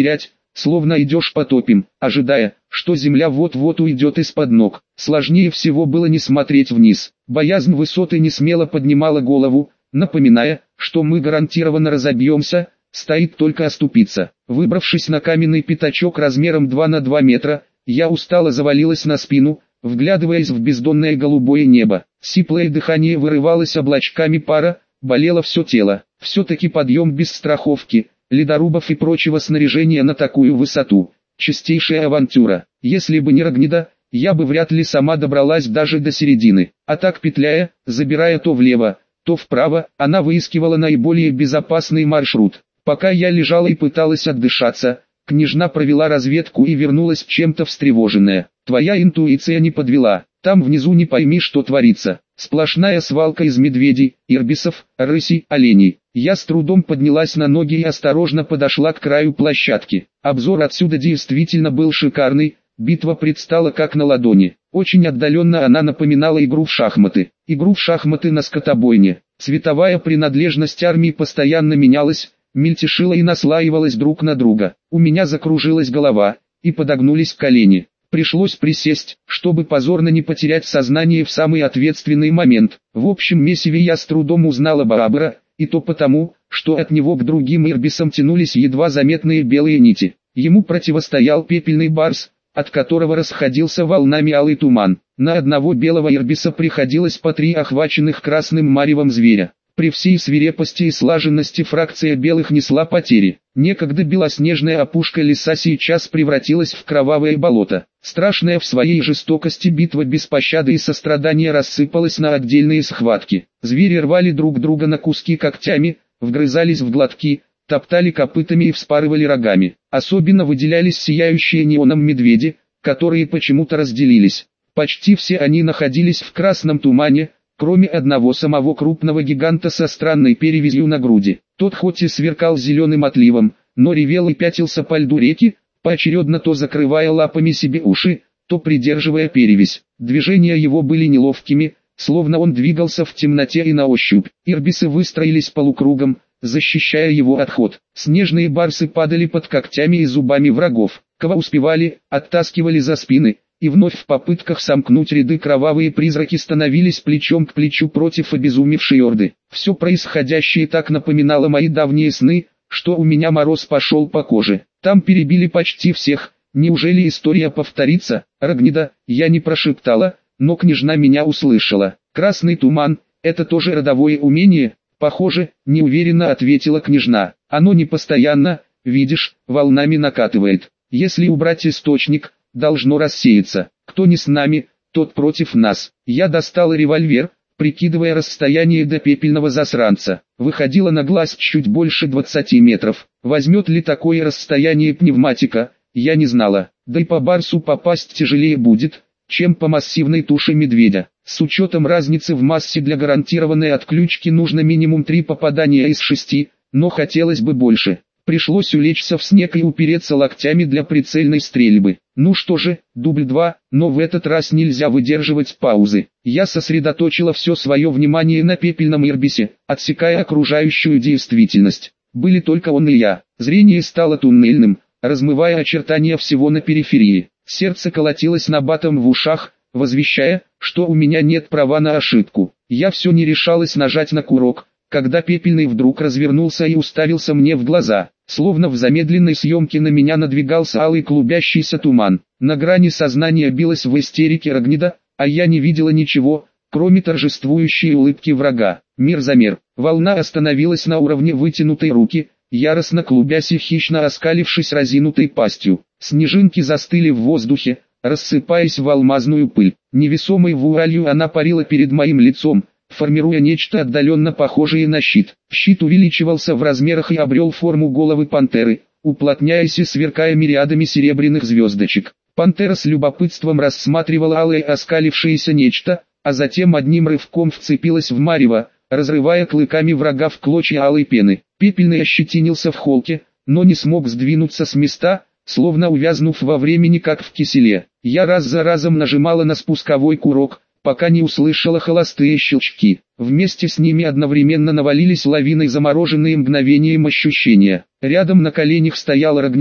словно идешь по топям, ожидая, что земля вот-вот уйдет из-под ног. Сложнее всего было не смотреть вниз. Боязнь высоты не смело поднимала голову, напоминая, что мы гарантированно разобьемся, стоит только оступиться. Выбравшись на каменный пятачок размером два на два метра, я устало завалилась на спину, вглядываясь в бездонное голубое небо. Сиплое дыхание вырывалось облачками пара, болело все тело. Все-таки подъем без страховки, ледорубов и прочего снаряжения на такую высоту – чистейшая авантюра. Если бы не Рогнеда, я бы вряд ли сама добралась даже до середины. А так, петляя, забирая то влево, то вправо, она выискивала наиболее безопасный маршрут. Пока я лежала и пыталась отдышаться, княжна провела разведку и вернулась чем-то встревоженная. Твоя интуиция не подвела. Там внизу не пойми, что творится. Сплошная свалка из медведей, ирбисов, рысей, оленей. Я с трудом поднялась на ноги и осторожно подошла к краю площадки. Обзор отсюда действительно был шикарный, битва предстала как на ладони. Очень отдаленно она напоминала игру в шахматы. Игру в шахматы на скотобойне. Цветовая принадлежность армии постоянно менялась, мельтешила и наслаивалась друг на друга. У меня закружилась голова, и подогнулись колени. Пришлось присесть, чтобы позорно не потерять сознание в самый ответственный момент. В общем месиве я с трудом узнала Барабара, и то потому, что от него к другим ирбисам тянулись едва заметные белые нити. Ему противостоял пепельный барс, от которого расходился волнами алый туман. На одного белого ирбиса приходилось по три охваченных красным маревом зверя. При всей свирепости и слаженности фракция белых несла потери. Некогда белоснежная опушка леса сейчас превратилась в кровавое болото. Страшная в своей жестокости битва без пощады и сострадания рассыпалась на отдельные схватки. Звери рвали друг друга на куски когтями, вгрызались в глотки, топтали копытами и вспарывали рогами. Особенно выделялись сияющие неоном медведи, которые почему-то разделились. Почти все они находились в красном тумане, кроме одного самого крупного гиганта со странной перевязью на груди. Тот хоть и сверкал зеленым отливом, но ревел и пятился по льду реки, поочередно то закрывая лапами себе уши, то придерживая перевязь. Движения его были неловкими, словно он двигался в темноте и на ощупь. Ирбисы выстроились полукругом, защищая его отход. Снежные барсы падали под когтями и зубами врагов. Кого успевали, оттаскивали за спины, и вновь в попытках сомкнуть ряды кровавые призраки становились плечом к плечу против обезумевшей орды. Все происходящее так напоминало мои давние сны, что у меня мороз пошел по коже. Там перебили почти всех. Неужели история повторится? Рогнеда, я не прошептала, но княжна меня услышала. Красный туман, это тоже родовое умение? Похоже, неуверенно ответила княжна. Оно не постоянно, видишь, волнами накатывает. Если убрать источник, должно рассеяться. Кто не с нами, тот против нас. Я достала револьвер, прикидывая расстояние до пепельного засранца. Выходило на глаз чуть больше двадцати метров. Возьмет ли такое расстояние пневматика, я не знала. Да и по барсу попасть тяжелее будет, чем по массивной туше медведя. С учетом разницы в массе для гарантированной отключки нужно минимум три попадания из шести, но хотелось бы больше. Пришлось улечься в снег и упереться локтями для прицельной стрельбы. Ну что же, дубль два, но в этот раз нельзя выдерживать паузы. Я сосредоточила все свое внимание на пепельном ирбисе, отсекая окружающую действительность. Были только он и я. Зрение стало туннельным, размывая очертания всего на периферии. Сердце колотилось набатом в ушах, возвещая, что у меня нет права на ошибку. Я все не решалась нажать на курок, когда пепельный вдруг развернулся и уставился мне в глаза. Словно в замедленной съемке на меня надвигался алый клубящийся туман. На грани сознания билась в истерике Рогнеда, а я не видела ничего, кроме торжествующей улыбки врага. Мир замер. Волна остановилась на уровне вытянутой руки, яростно клубясь и хищно оскалившись разинутой пастью. Снежинки застыли в воздухе, рассыпаясь в алмазную пыль. Невесомой вуалью она парила перед моим лицом, формируя нечто отдаленно похожее на щит. Щит увеличивался в размерах и обрел форму головы пантеры, уплотняясь и сверкая мириадами серебряных звездочек. Пантера с любопытством рассматривала алое оскалившееся нечто, а затем одним рывком вцепилась в марево, разрывая клыками врага в клочья алой пены. Пепельный ощетинился в холке, но не смог сдвинуться с места, словно увязнув во времени как в киселе. Я раз за разом нажимала на спусковой курок, пока не услышала холостые щелчки. Вместе с ними одновременно навалились лавиной замороженные мгновением ощущения. Рядом на коленях стояла Рогнеда,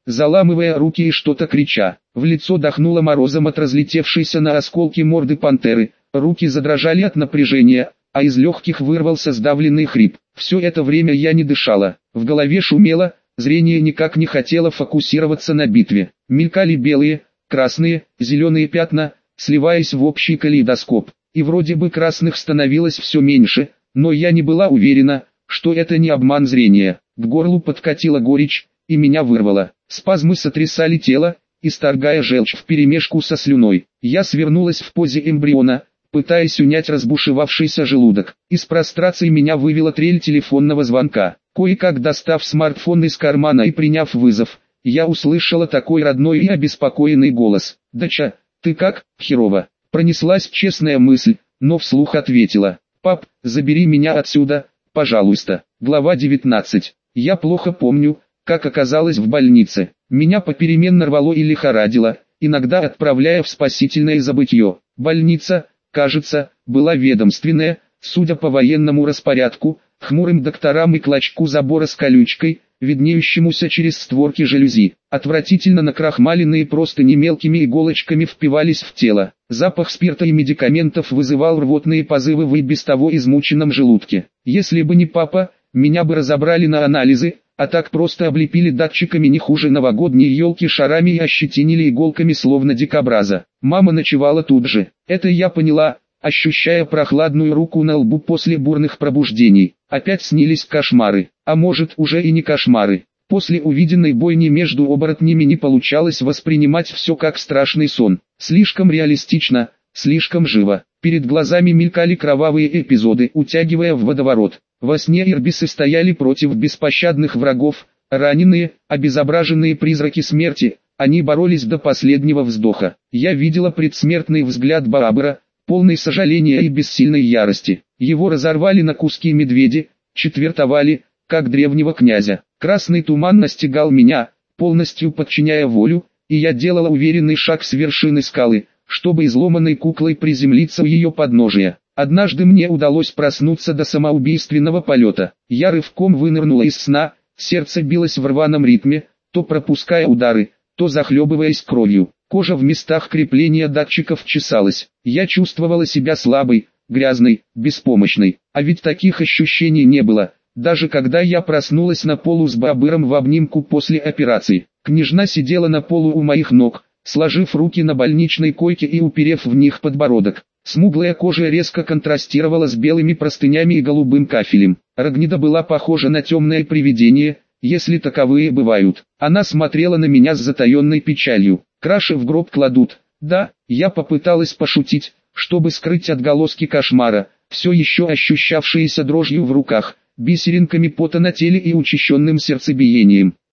заламывая руки и что-то крича. В лицо дохнуло морозом от разлетевшейся на осколки морды пантеры, руки задрожали от напряжения, а из легких вырвался сдавленный хрип. Все это время я не дышала, в голове шумело, зрение никак не хотело фокусироваться на битве. Мелькали белые, красные, зеленые пятна, сливаясь в общий калейдоскоп. И вроде бы красных становилось все меньше, но я не была уверена, что это не обман зрения. К горлу подкатила горечь, и меня вырвало. Спазмы сотрясали тело, исторгая желчь вперемешку со слюной. Я свернулась в позе эмбриона, пытаясь унять разбушевавшийся желудок. Из прострации меня вывела трель телефонного звонка. Кое-как достав смартфон из кармана и приняв вызов, я услышала такой родной и обеспокоенный голос. «Дача, ты как, херово?» Пронеслась честная мысль, но вслух ответила. «Пап, забери меня отсюда, пожалуйста». Глава девятнадцать. Я плохо помню, как оказалось в больнице. Меня попеременно рвало и лихорадило, иногда отправляя в спасительное забытье. Больница, кажется, была ведомственная, судя по военному распорядку, хмурым докторам и клочку забора с колючкой, виднеющемуся через створки жалюзи. Отвратительно накрахмаленные простыни мелкими иголочками впивались в тело. Запах спирта и медикаментов вызывал рвотные позывы в и без того измученном желудке. Если бы не папа, меня бы разобрали на анализы, а так просто облепили датчиками не хуже новогодней елки шарами и ощетинили иголками словно дикобраза. Мама ночевала тут же. Это я поняла, ощущая прохладную руку на лбу после бурных пробуждений. Опять снились кошмары, а может уже и не кошмары. После увиденной бойни между оборотнями не получалось воспринимать все как страшный сон. Слишком реалистично, слишком живо. Перед глазами мелькали кровавые эпизоды, утягивая в водоворот. Во сне ирбисы стояли против беспощадных врагов, раненые, обезображенные призраки смерти, они боролись до последнего вздоха. Я видела предсмертный взгляд Баабара, полный сожаления и бессильной ярости. Его разорвали на куски медведи, четвертовали, как древнего князя. Красный туман настигал меня, полностью подчиняя волю, и я делала уверенный шаг с вершины скалы, чтобы изломанной куклой приземлиться у ее подножия. Однажды мне удалось проснуться до самоубийственного полета. Я рывком вынырнула из сна, сердце билось в рваном ритме, то пропуская удары, то захлебываясь кровью. Кожа в местах крепления датчиков чесалась. Я чувствовала себя слабой, грязной, беспомощной. А ведь таких ощущений не было, даже когда я проснулась на полу с Баабыром в обнимку после операции. Княжна сидела на полу у моих ног, сложив руки на больничной койке и уперев в них подбородок. Смуглая кожа резко контрастировала с белыми простынями и голубым кафелем. Рогнида была похожа на темное привидение, если таковые бывают. Она смотрела на меня с затаенной печалью. Краши в гроб кладут. Да, я попыталась пошутить, чтобы скрыть отголоски кошмара, все еще ощущавшиеся дрожью в руках, бисеринками пота на теле и учащенным сердцебиением.